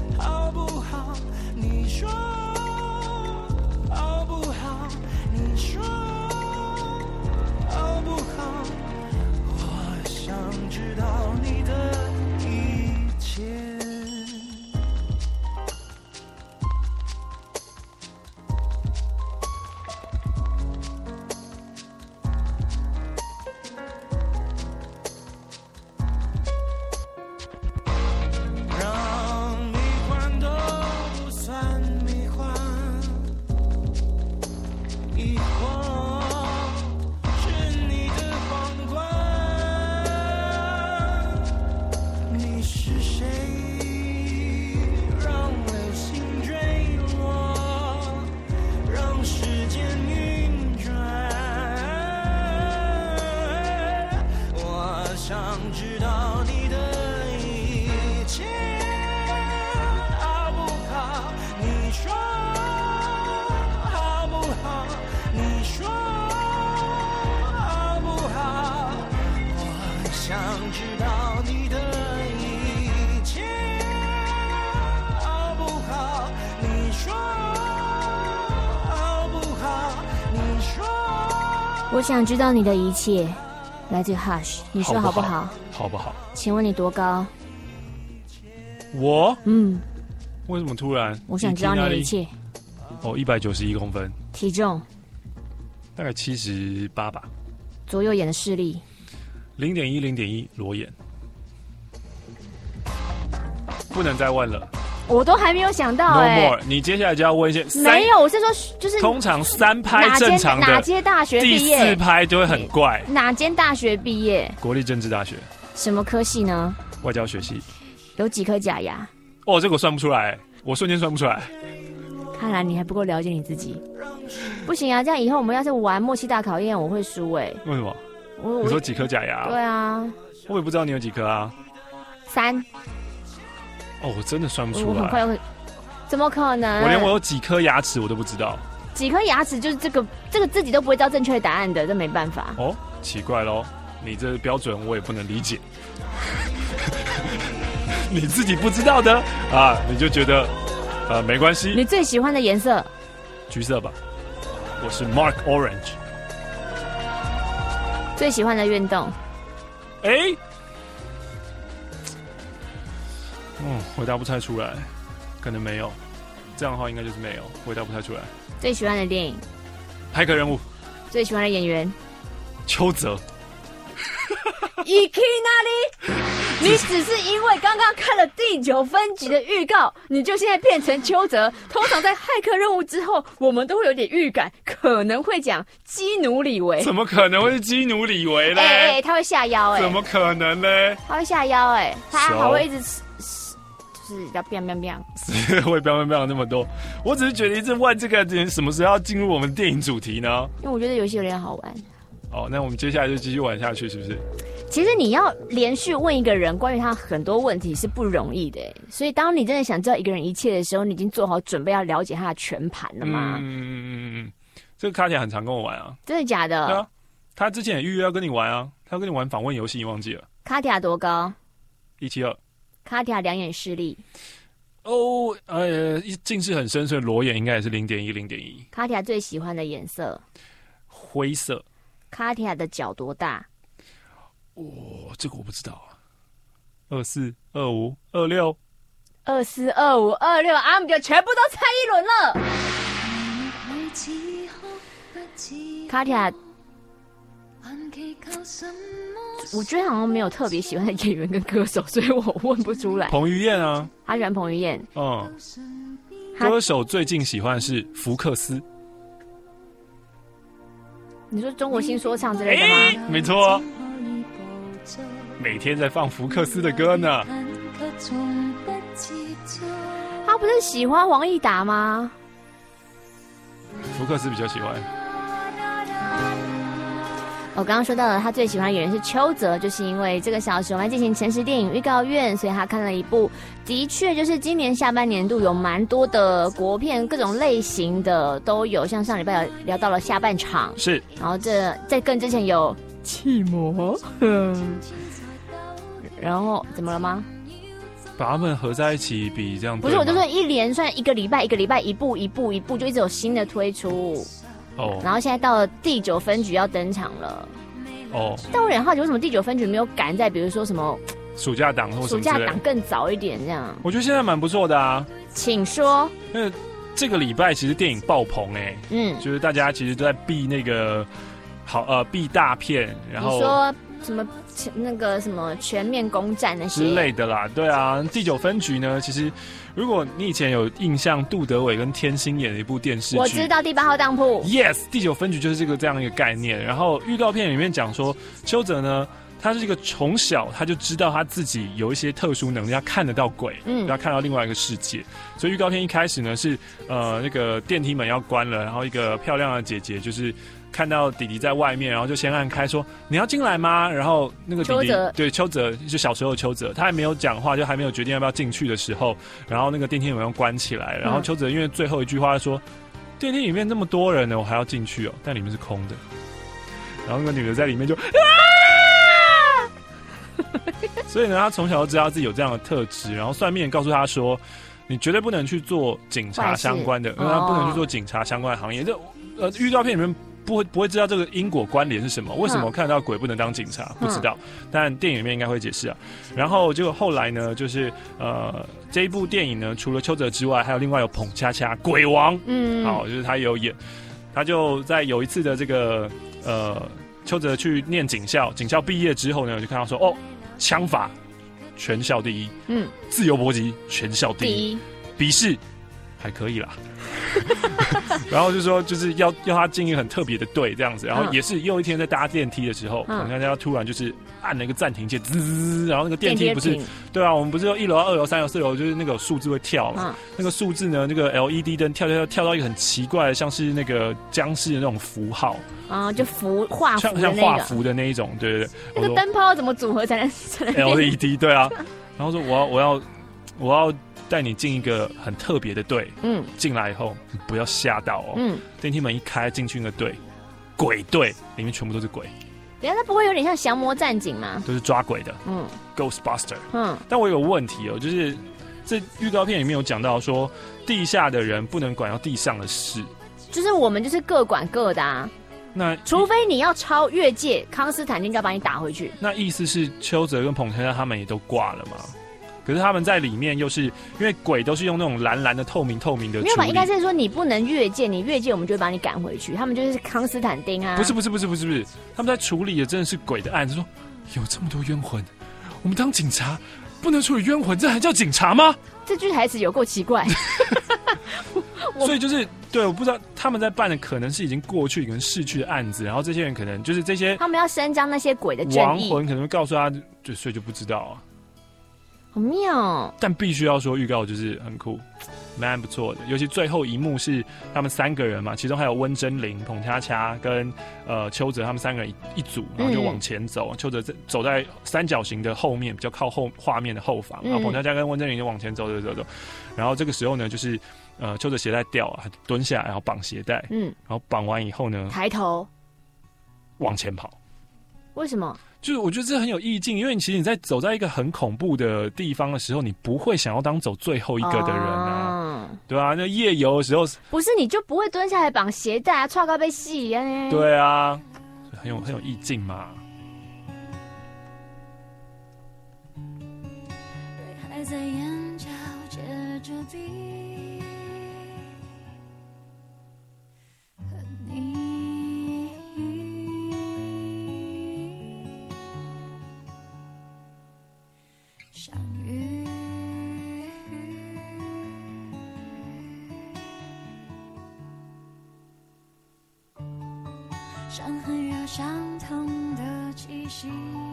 我想知道你的一切，来自 Hush， 你说好不好？ 好不好？ 请问你多高？ 我？ 嗯。 为什么突然？ 我想知道你的一切。 哦，一百九十一公分。 体重？ 大概七十八吧。 左右眼的视力？ 零点一，零点一，裸眼。不能再问了。 我都还没有想到哎、 欸。No more， 你接下来就要问一些。 没有，我是说就是通常三拍正常的， 哪间大学毕业？ 第四拍就会很怪。 哪间大学毕业？ 国立政治大学。 什么科系呢？ 外交学系。 有几颗假牙？ 哦，这个我算不出来，我瞬间算不出来。 看来你还不够了解你自己。不行啊，这样以后我们要是玩默契大考验，我会输哎、欸。 为什么？ 我你说几颗假牙？ 对啊。 我也不知道你有几颗啊。 三。 哦，我真的算不出来。 我很快会。怎么可能？ 我连我有几颗牙齿我都不知道。 几颗牙齿就是这个，这个自己都不会知道正确的答案的，这没办法。 哦，奇怪咯，你这标准我也不能理解。你自己不知道的啊，你就觉得呃没关系。 你最喜欢的颜色？ 橘色吧。我是 Mark Orange。 最喜欢的运动？ 哎、欸，嗯，回答不太出来。可能没有，这样的话应该就是没有，回答不太出来。 最喜欢的电影？ 骇客任务。 最喜欢的演员？ 邱泽。 いきなり，你只是因为刚刚看了第九分局的预告，你就现在变成邱泽。通常在骇客任务之后，我们都会有点预感，可能会讲基努里维。 怎么可能会是基努里维呢？ 哎哎、欸欸，他会下腰哎、欸。 怎么可能呢？ 他会下腰哎、欸，他还会一直。是要变变变， 是会变变变那么多。我只是觉得一直问这个，什么时候要进入我们电影主题呢？ 因为我觉得游戏有点好玩。 哦，那我们接下来就继续玩下去，是不是？ 其实你要连续问一个人关于他很多问题是不容易的，所以当你真的想知道一个人一切的时候，你已经做好准备要了解他的全盘了嘛。 嗯嗯嗯嗯，这个卡姐很常跟我玩啊。 真的假的？ 对啊，他之前也预约要跟你玩啊，他要跟你玩访问游戏，你忘记了？ 卡蒂亚多高？ 一七二。 卡蒂亚两眼视力？ 哦，呃，近视很深，所以裸眼应该也是零点一，零点一。 卡蒂亚最喜欢的颜色？ 灰色。 卡蒂亚的脚多大？ 哦，这个我不知道啊。二四、二五、二六。 二四、二五、二六，阿姆就全部都猜一轮了。卡蒂亚。我觉得好像没有特别喜欢的演员跟歌手，所以我问不出来。 彭于晏啊， 他喜欢彭于晏。 嗯，歌手最近喜欢的是福克斯。 你说中国新说唱之类的吗？ 欸、没错，每天在放福克斯的歌呢。 他不是喜欢王奕达吗？ 福克斯比较喜欢。 我刚刚说到了，他最喜欢的演员是邱泽，就是因为这个小时我们在进行诚实电影预告院，所以他看了一部，的确就是今年下半年度有蛮多的国片，各种类型的都有，像上礼拜有聊到了下半场， 是， 然后这在更之前有气魔，然后怎么了吗？ 把他们合在一起比这样不是，我就说一连算一个礼拜一个礼拜一部一部一部，就一直有新的推出。哦，然后现在到了第九分局要登场了。哦，但我有点好奇，为什么第九分局没有赶在比如说什么暑假档或什么之类的？ 暑假档更早一点这样？ 我觉得现在蛮不错的啊。 请说。 因为这个礼拜其实电影爆棚哎、欸，嗯，就是大家其实都在避那个好呃避大片，然后你说什么那个什么全面攻占那些之类的啦，对啊。第九分局呢，其实。如果你以前有印象，杜德伟跟天心演的一部电视剧， 我知道第八号当铺 ，yes， 第九分局就是这个这样一个概念。然后预告片里面讲说，邱泽呢，他是一个从小他就知道他自己有一些特殊能力，他看得到鬼，嗯，他看到另外一个世界。所以预告片一开始呢是呃那个电梯门要关了，然后一个漂亮的姐姐就是。看到弟弟在外面，然后就先按开说你要进来吗？然后那个弟弟对邱泽就小时候的邱泽，他还没有讲话，就还没有决定要不要进去的时候，然后那个电梯门要关起来，然后邱泽因为最后一句话说、嗯、电梯里面那么多人呢，我还要进去哦，但里面是空的。然后那个女的在里面就啊，所以呢，他从小就知道自己有这样的特质，然后算命告诉他说，你绝对不能去做警察相关的，因为他不能去做警察相关的行业。这呃预告片里面。 不会不会知道这个因果关联是什么？为什么看到鬼不能当警察？不知道，但电影里面应该会解释啊。然后结果后来呢，就是呃这一部电影呢，除了邱泽之外，还有另外有彭恰恰鬼王，嗯，好，就是他有演，他就在有一次的这个呃邱泽去念警校，警校毕业之后呢，就看到说哦，枪法全校第一，嗯，自由搏击全校第一，笔试还可以啦。然后就说就是要要他进一个很特别的队这样子，然后也是又一天在搭电梯的时候，嗯，你看他突然就是按了一个暂停键，滋，然后那个电梯不是，对啊，我们不是有一楼、二楼、三楼、四楼，就是那个数字会跳嘛，嗯，那个数字呢，那个 L E D 灯跳跳跳跳到一个很奇怪的，像是那个僵尸的那种符号啊，就符画符的那个， 像画符的那一种，对对对， 那个灯泡怎么组合才能才能 L E D 对啊，然后说我要我要我要。带你进一个很特别的队，嗯，进来以后你不要吓到哦，嗯，电梯门一开进去那个队，鬼队里面全部都是鬼， 等下它不会有点像降魔战警吗？ 都是抓鬼的，嗯 ，Ghostbuster， 嗯，但我有个问题哦，就是这预告片里面有讲到说，地下的人不能管到地上的事， 就是我们就是各管各的啊， 那除非你要超越界，康斯坦丁就要把你打回去。 那意思是邱泽跟彭恰恰他们也都挂了吗？可是他们在里面又是因为鬼都是用那种蓝蓝的透明透明的， 没有吧？应该是说你不能越界，你越界我们就会把你赶回去。他们就是康斯坦丁啊， 不是不是不是不是不是，他们在处理的真的是鬼的案子，说有这么多冤魂，我们当警察不能处理冤魂，这还叫警察吗？ 这句台词有够奇怪。 所以就是对，我不知道他们在办的可能是已经过去跟逝去的案子，然后这些人可能就是这些他们要伸张那些鬼的正义， 亡魂可能会告诉他，就所以就不知道啊。 好妙， 但必须要说预告就是很酷，蛮不错的。尤其最后一幕是他们三个人嘛，其中还有温真菱、彭恰恰跟呃邱泽他们三个人 一, 一组，然后就往前走。邱泽走在三角形的后面，比较靠后画面的后方，然后彭恰恰跟温真菱就往前走走走走。然后这个时候呢，就是呃邱泽鞋带掉了，蹲下来然后绑鞋带，嗯，然后绑完以后呢， 抬头往前跑。 为什么？ 就是我觉得这很有意境，因为其实你在走在一个很恐怖的地方的时候，你不会想要当走最后一个的人啊，哦、对啊，那夜游的时候， 不是你就不会蹲下来绑鞋带啊，穿高被戏啊， 对啊，很有很有意境嘛。 还在眼角接着地，和你。相遇，伤痕有相同的气息，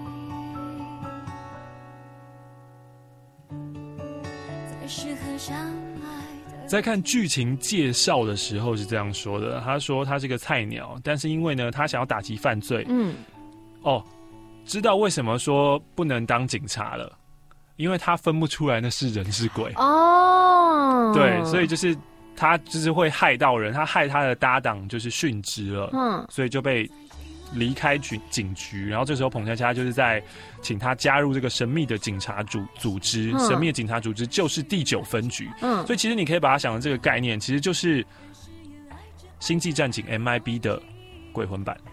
在适合相爱的。 在看剧情介绍的时候是这样说的，他说他是个菜鸟，但是因为呢，他想要打击犯罪，嗯，哦，知道为什么说不能当警察了。因为他分不出来那是人是鬼哦，对，所以就是他就是会害到人，他害他的搭档就是殉职了，嗯，所以就被离开警警局。然后这时候彭恰恰就是在请他加入这个神秘的警察组组织，嗯、神秘的警察组织就是第九分局，嗯，所以其实你可以把它想成这个概念，其实就是星际战警 M I B 的鬼魂版。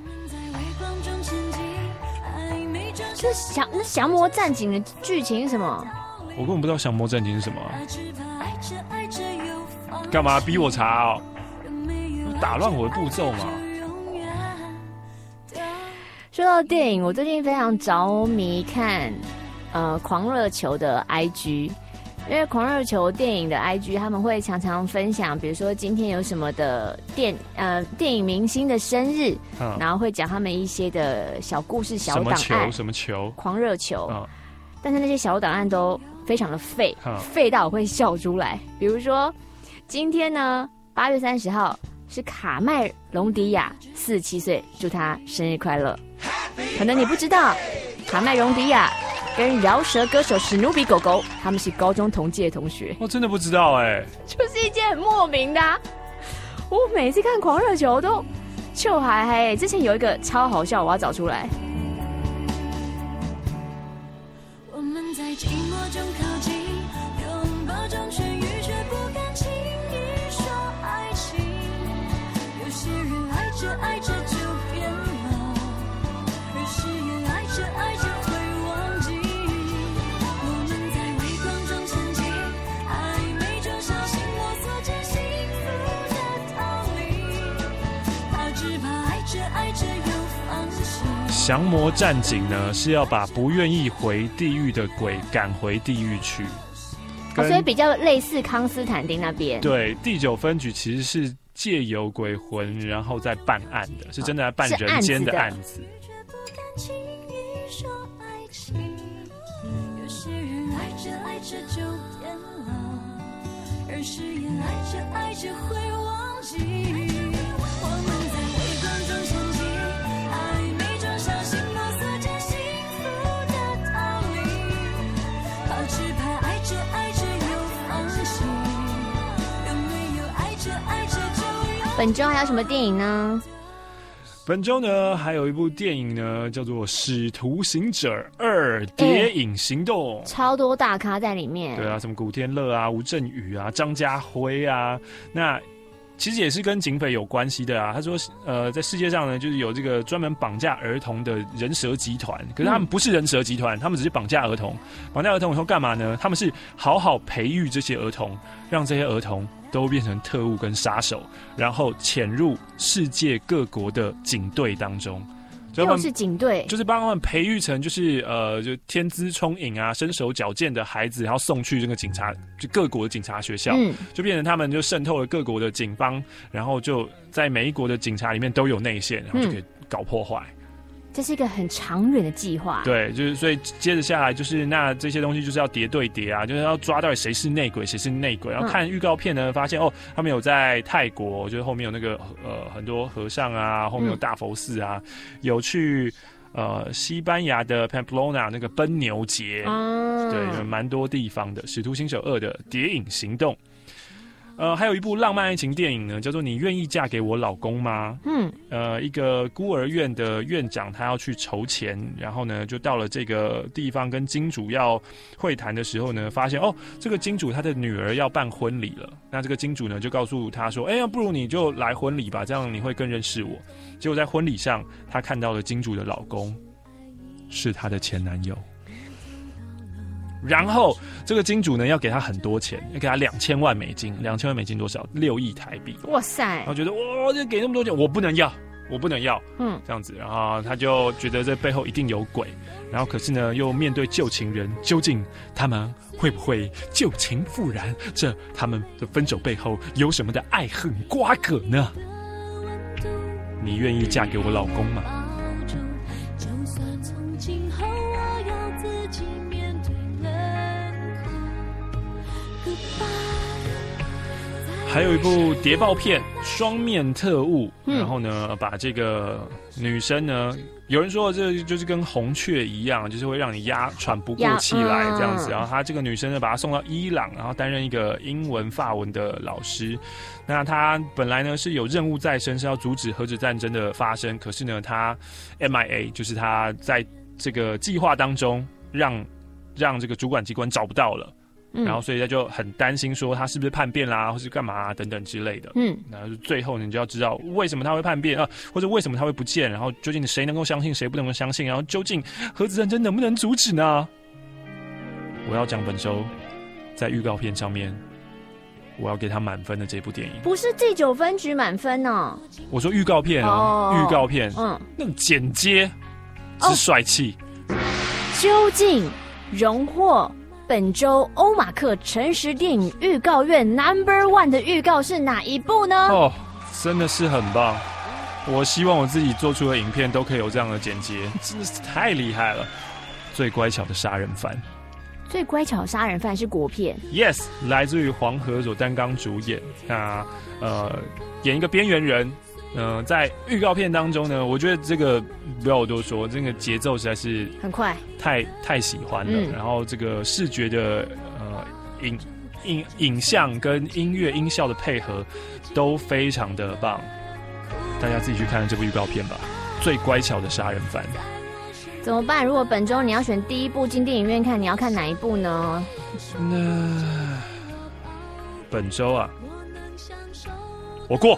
这降那降魔战警的剧情是什么？ 我根本不知道降魔战警是什么、啊。干嘛逼我查哦？打乱我的步骤嘛。 说到电影，我最近非常着迷看呃狂热球的 I G。因为狂热球电影的 I G 他们会常常分享，比如说今天有什么的电呃电影明星的生日，嗯、然后会讲他们一些的小故事、小档案。 什么球？什么球？ 狂热球。嗯、但是那些小档案都非常的废，嗯、废到我会笑出来。比如说今天呢，八月三十号是卡麦隆迪亚四十七岁，祝他生日快乐。可能你不知道，卡麦隆迪亚跟饶舌歌手史努比狗狗，他们是高中同届同学。 我真的不知道哎、欸， 就是一件很莫名的、啊。我每次看狂热球都笑嗨嗨、欸。之前有一个超好笑，我要找出来。 我们在寂寞中靠近，拥抱中痊愈，却不敢轻易说爱情。有些人爱着爱降魔战警呢是要把不愿意回地狱的鬼赶回地狱去， 哦、所以比较类似康斯坦丁那边。 对，第九分局其实是借由鬼魂，然后再办案的，是真的在办人间的案子。 有些人爱着爱着就变了，而誓言爱着爱着会忘记。我们在微光中相见，暧昧中小心摸索着幸福的道理，好只怕爱着爱着又放弃，有没有爱着爱着就有。 本周还有什么电影呢？ 本周呢，还有一部电影呢，叫做《使徒行者二：谍影行动》， 超多大咖在里面。 对啊，什么古天乐啊、吴镇宇啊、张家辉啊，那其实也是跟警匪有关系的啊。他说，呃，在世界上呢，就是有这个专门绑架儿童的人蛇集团，可是他们不是人蛇集团，他们只是绑架儿童。绑架儿童以后干嘛呢？他们是好好培育这些儿童，让这些儿童都变成特务跟杀手，然后潜入世界各国的警队当中。 又是警队， 就是帮他们培育成就是呃，就天资聪颖啊、身手矫健的孩子，然后送去这个警察，就各国的警察学校，嗯，就变成他们就渗透了各国的警方，然后就在每一国的警察里面都有内线，然后就可以搞破坏。嗯， 这是一个很长远的计划。 对，就是所以接着下来就是那这些东西就是要叠对叠啊，就是要抓到底谁是内鬼，谁是内鬼。然后看预告片呢，发现哦，他们有在泰国，就是后面有那个呃很多和尚啊，后面有大佛寺啊，嗯、有去呃西班牙的 Pamplona 那个奔牛节，啊、对，有蛮多地方的。《使徒行者二》的谍影行动。呃，还有一部浪漫爱情电影呢，叫做《你愿意嫁给我老公吗》？嗯，呃，一个孤儿院的院长，他要去筹钱，然后呢，就到了这个地方跟金主要会谈的时候呢，发现哦，这个金主他的女儿要办婚礼了。那这个金主呢，就告诉他说：“哎呀，不如你就来婚礼吧，这样你会更认识我。”结果在婚礼上，他看到了金主的老公是他的前男友。然后这个金主呢要给他很多钱，要给他两千万美金，两千万美金多少？六亿台币。 哇塞！ 然后觉得哇，这给那么多钱，我不能要，我不能要，嗯，这样子。然后他就觉得这背后一定有鬼。然后可是呢，又面对旧情人，究竟他们会不会旧情复燃？这他们的分手背后有什么的爱恨瓜葛呢？你愿意嫁给我老公吗？还有一部谍报片《双面特务》，嗯，然后呢，把这个女生呢，有人说这就是跟红雀一样，就是会让你压喘不过气来这样子。然后她这个女生呢，把她送到伊朗，然后担任一个英文、法文的老师。那她本来呢是有任务在身，是要阻止核子战争的发生，可是呢，她 M I A， 就是她在这个计划当中让让这个主管机关找不到了。嗯、然后，所以他就很担心，说他是不是叛变啦，或是干嘛、啊、等等之类的。嗯，然后最后你就要知道为什么他会叛变啊，或者为什么他会不见，然后究竟谁能够相信，谁不能够相信，然后究竟核子战争能不能阻止呢？我要讲本周在预告片上面，我要给他满分的这部电影， 不是第九分局满分哦。 我说预告片哦，预告片，嗯，那种剪接之帅气， 哦、究竟荣获本周欧马克诚实电影预告院 Number One 的预告是哪一部呢？ 哦，真的是很棒！我希望我自己做出的影片都可以有这样的剪接，真的是太厉害了！最乖巧的杀人犯， 最乖巧的杀人犯是国片 ，Yes， 来自于黄河所担纲主演，那呃演一个边缘人。呃，在预告片当中呢，我觉得这个不要我多说，这个节奏实在是很快， 太太喜欢了。嗯、然后这个视觉的呃影影影像跟音乐音效的配合都非常的棒，大家自己去看这部预告片吧。最乖巧的杀人犯怎么办？如果本周你要选第一部进电影院看，你要看哪一部呢？ 那本周啊，我过。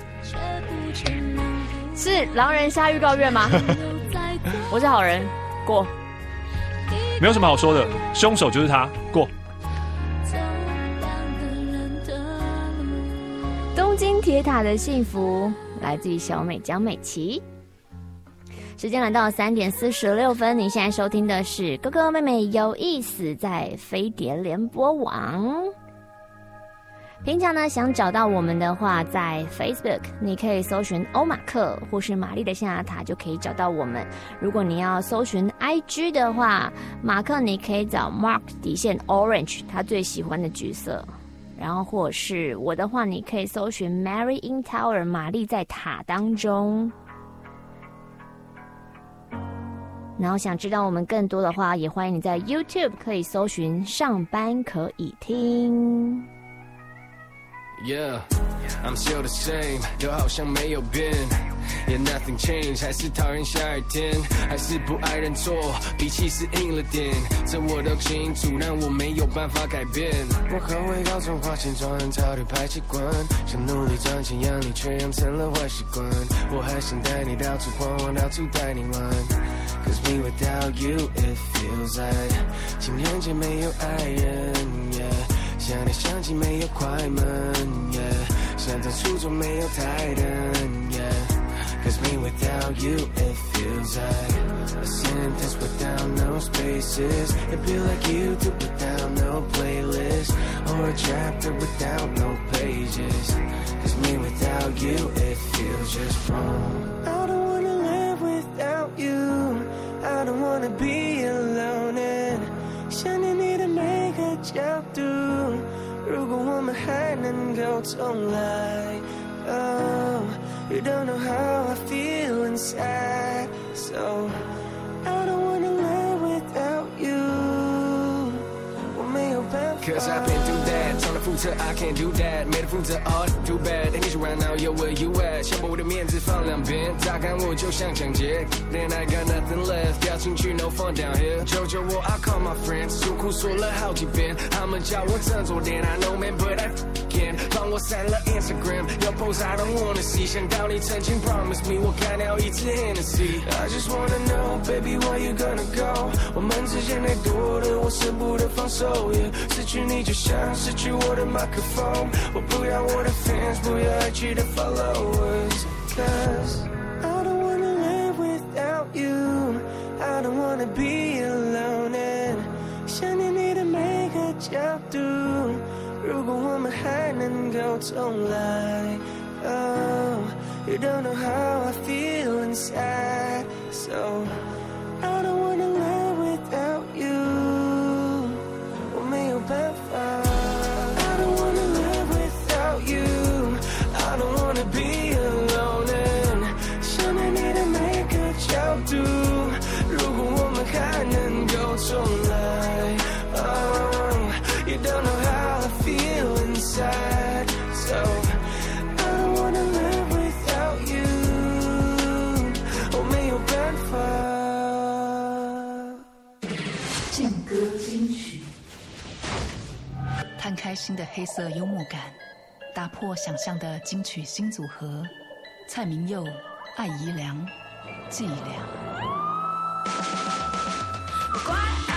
是狼人杀预告院吗？我是好人，过。 没有什么好说的，凶手就是他，过。 东京铁塔的幸福来自于小美江美琪。 时间来到三点四十六分，您现在收听的是哥哥妹妹有意思，在飞碟联播网。平常呢，想找到我们的话，在 Facebook 你可以搜寻欧马克或是玛丽的象牙塔就可以找到我们。如果你要搜寻 I G 的话，马克你可以找 Mark 底线 Orange 他最喜欢的橘色，然后或者是我的话，你可以搜寻 Mary in Tower 玛丽在塔当中。然后想知道我们更多的话，也欢迎你在 YouTube 可以搜寻上班可以听。 Yeah, I'm still the same， 就好像没有变。Yeah, nothing changed， 还是讨厌下雨天，还是不爱认错，脾气是硬了点，这我都清楚，但我没有办法改变。我很会搞错花钱装人潮的排气管，想努力赚钱养你，却养成了坏习惯。我还想带你到处逛，我到处带你玩。Cause me without you, it feels like 情人节没有爱人。Yeah.想你想起没有快门 yeah 想在初中没有台灯 yeah Cause me without you it feels like a sentence without no spaces It feel like you do without no playlist Or a chapter without no pages Cause me without you it feels just wrong I don't wanna live without you I don't wanna be alone and 想念你的每个角度如果我们还能够重来 Oh, you don't know how I feel inside So, I don't wanna live without you 我没有办法 Cause I've been through that 常常负责 I can't do that 没得负责 Oh, too bad 你说 right now, yo, where you at 想把我的面子放两边乍看我就像抢劫 Then I got nothing left 掉进去 no fun down here 求求我 I call my friends 诉苦说了好几遍他们叫我振作点 I know man but I can't 帮我删了 Instagram 要 post I don't wanna see 想到你曾经 promise me 我干掉一支 Hennessy I just wanna know baby where you gonna go 我们之间太多的我舍不得放手 yeah 失去你就像失去我的麦克风我不要我的 fans 不要爱去的 followers Cause I don't wanna live without you I don't wanna be alone and 想念你的每个角度如果我们还能够重来 Oh, you don't know how I feel inside So, I don't wanna live without you 我没有办法 I don't wanna live without you I don't wanna be alone and 想念你的每个角度如果我们还能够重来 Oh, you don't know how I feel inside So, I don't wanna live without you 我没有办法劲歌金曲摊开新的黑色幽默感打破想象的金曲新组合蔡明佑艾怡良伎俩乖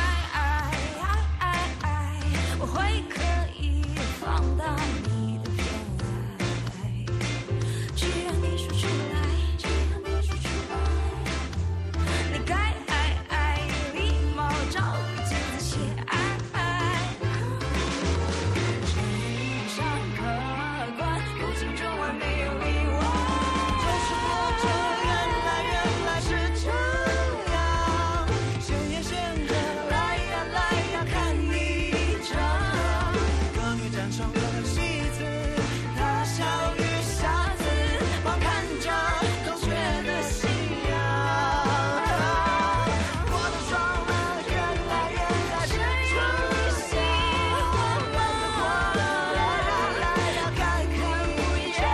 我会刻意放大你的偏爱只要你说出来只要你说出来你该爱爱礼貌照顾镜子写爱上客观不清中完没有意外就是我这原来原来是这样现眼现着来呀来呀看你这歌女站上了戏子大笑与傻子忙看着同学的夕阳我都装了原来原来是这喜欢了来呀来呀看你这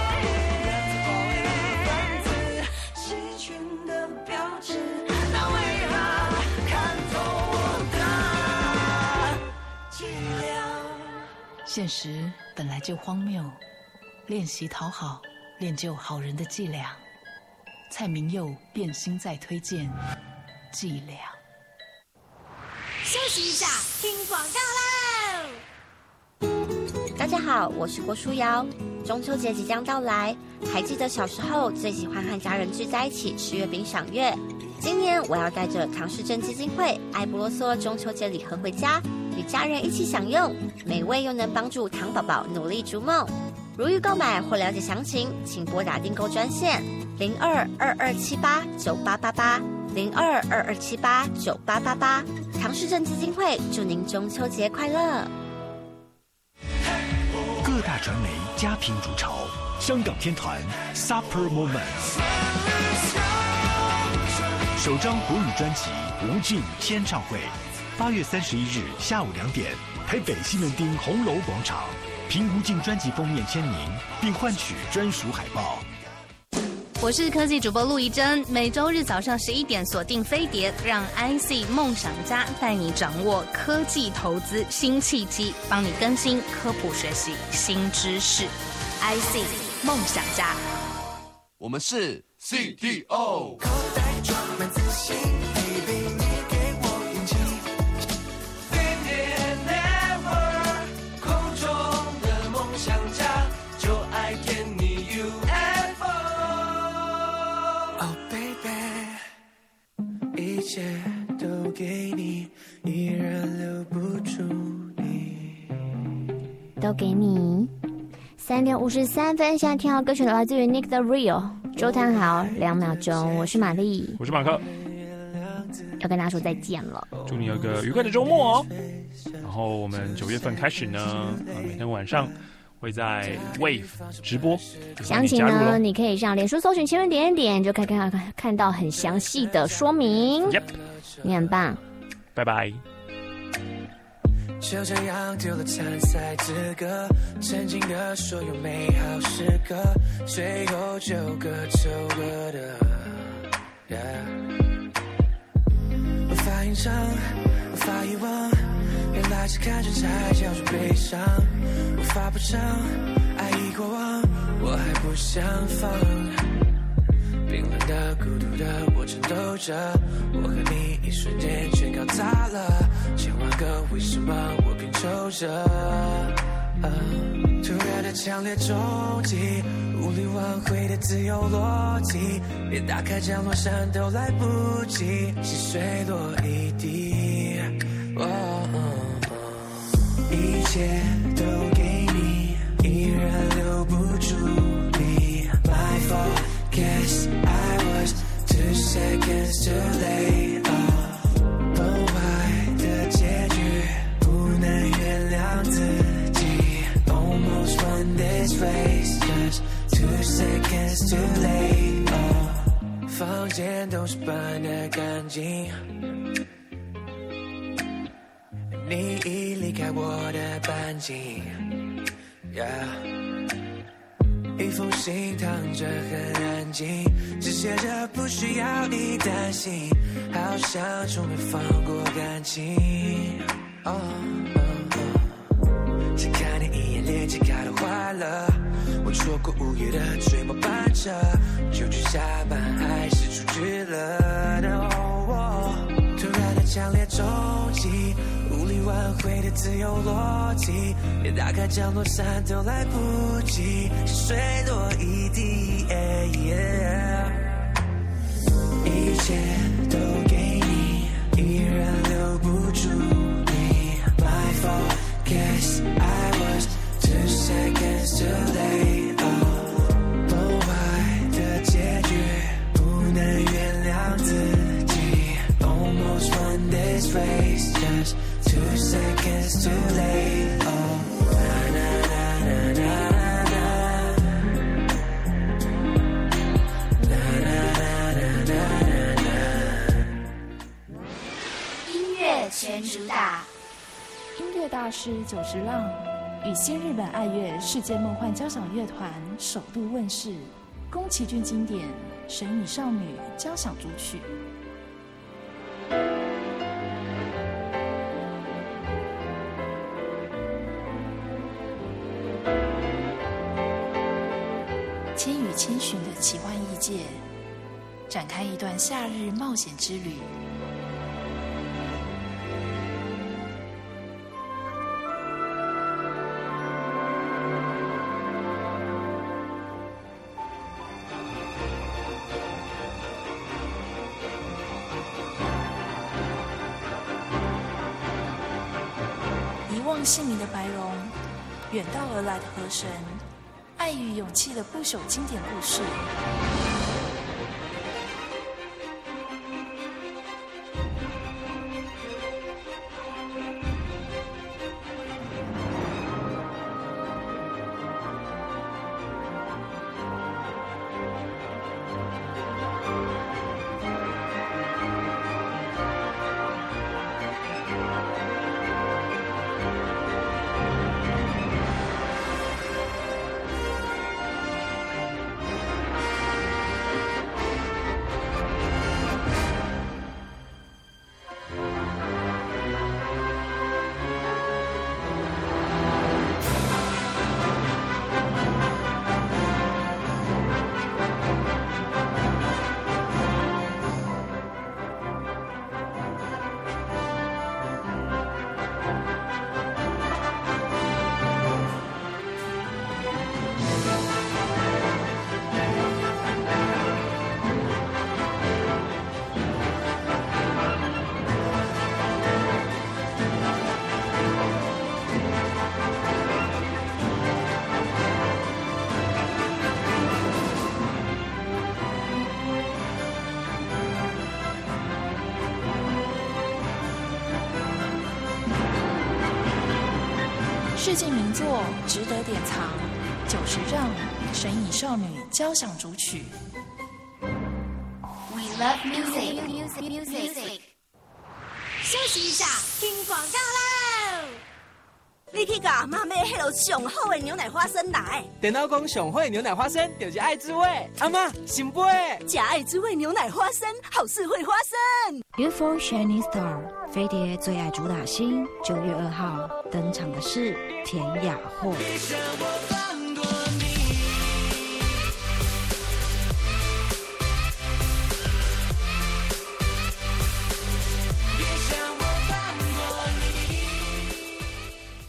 分子细菌的标志那为何看透我的伎俩现实本来就荒谬练习讨好练就好人的伎俩蔡明佑变心在推荐伎俩休息一下听广告喽大家好，我是郭书瑶。中秋节即将到来， 还记得小时候最喜欢和家人聚在一起吃月饼赏月。今年我要带着唐氏症基金会爱不啰嗦中秋节礼盒回家，与家人一起享用，美味又能帮助唐宝宝努力逐梦。如欲购买或了解详情，请拨打订购专线零二二二七八九八八八零二二二七八九八八八。唐氏症基金会祝您中秋节快乐。 各大传媒家庭如潮，香港天团 Supper Moments 首张国语专辑《无尽》签唱会，八月三十一日下午两点，台北西门町红楼广场，凭无尽专辑封面签名，并换取专属海报。 我是科技主播陆怡珍，每周日早上十一点锁定飞碟，让 I C 梦想家带你掌握科技投资新契机，帮你更新科普学习新知识。I C 梦想家， 我们是 C D O。 口袋装满自信 ，baby 你给我勇气。飞碟 Network， 空中的梦想家，就爱给你 U F O。Oh baby， 一切都给你，依然留不住你。 都给你。三点五十三分，现在听到歌曲来自于 Nick the Real， 周汤豪，两秒钟。我是玛丽， 我是马克， 要跟大家说再见了。 祝你有个愉快的周末哦。然后我们九月份开始呢，呃、每天晚上会在 Wave 直播。 详情呢，你可以上脸书搜寻“千元点点”，就可以看看看到很详细的说明。 Yep， 你很棒， 拜拜。 就这样丢了参赛资格，曾经的所有美好时刻，最后就各走各的。Yeah， 无法隐藏，无法遗忘，原来是看见才叫做悲伤。无法补偿，爱已过往，我还不想放。冰冷的、孤独的，我战斗着，我和你一瞬间全搞砸了，千万个为什么，我拼凑着。啊、突然的强烈冲击，无力挽回的自由逻辑，连打开降落伞都来不及，细水落一地。哦哦哦、一切都给你，依然留不住你。My fault。Guess I was two seconds too late. 崩坏的结局不能原谅自己。Almost won this race, just two seconds too late. 房间都是搬得干净，你已离开我的半径。Yeah。一封信躺着很安静，只写着不需要你担心，好像从没放过感情。哦哦哦，只看你一眼，脸颊开的坏了。我错过午夜的追梦班车，就去下班还是出去了。No， 突然的强烈冲击，无力挽回的自由逻辑，连打开降落伞都来不及，水落一地。Yeah, yeah， 一切都给你，依然留不住你。My fault, guess I was two seconds too late. 崩坏的结局不能原谅自己。Almost won this race, just two seconds too late. Oh, na na na na na na na na。 音乐全主打， 音乐大师久石让与新日本爱乐世界梦幻交响乐团首度问世，宫崎骏经典《神与少女》交响组曲。千与千寻的奇幻异界，展开一段夏日冒险之旅。 姓名的白龙，远道而来的河神，爱与勇气的不朽经典故事。世纪名作值得典藏，九十让神隐少女交响主曲。 We love music, music, music. 休息一下，听广告喽！ 你去甲妈买迄落上好的牛奶花生来。 电脑讲上好的牛奶花生就是爱滋味。阿妈，新杯。 吃爱滋味牛奶花生，好事会发生。 U F O Shining Star 飞碟最爱主打星，九月二号登场的是田雅霍。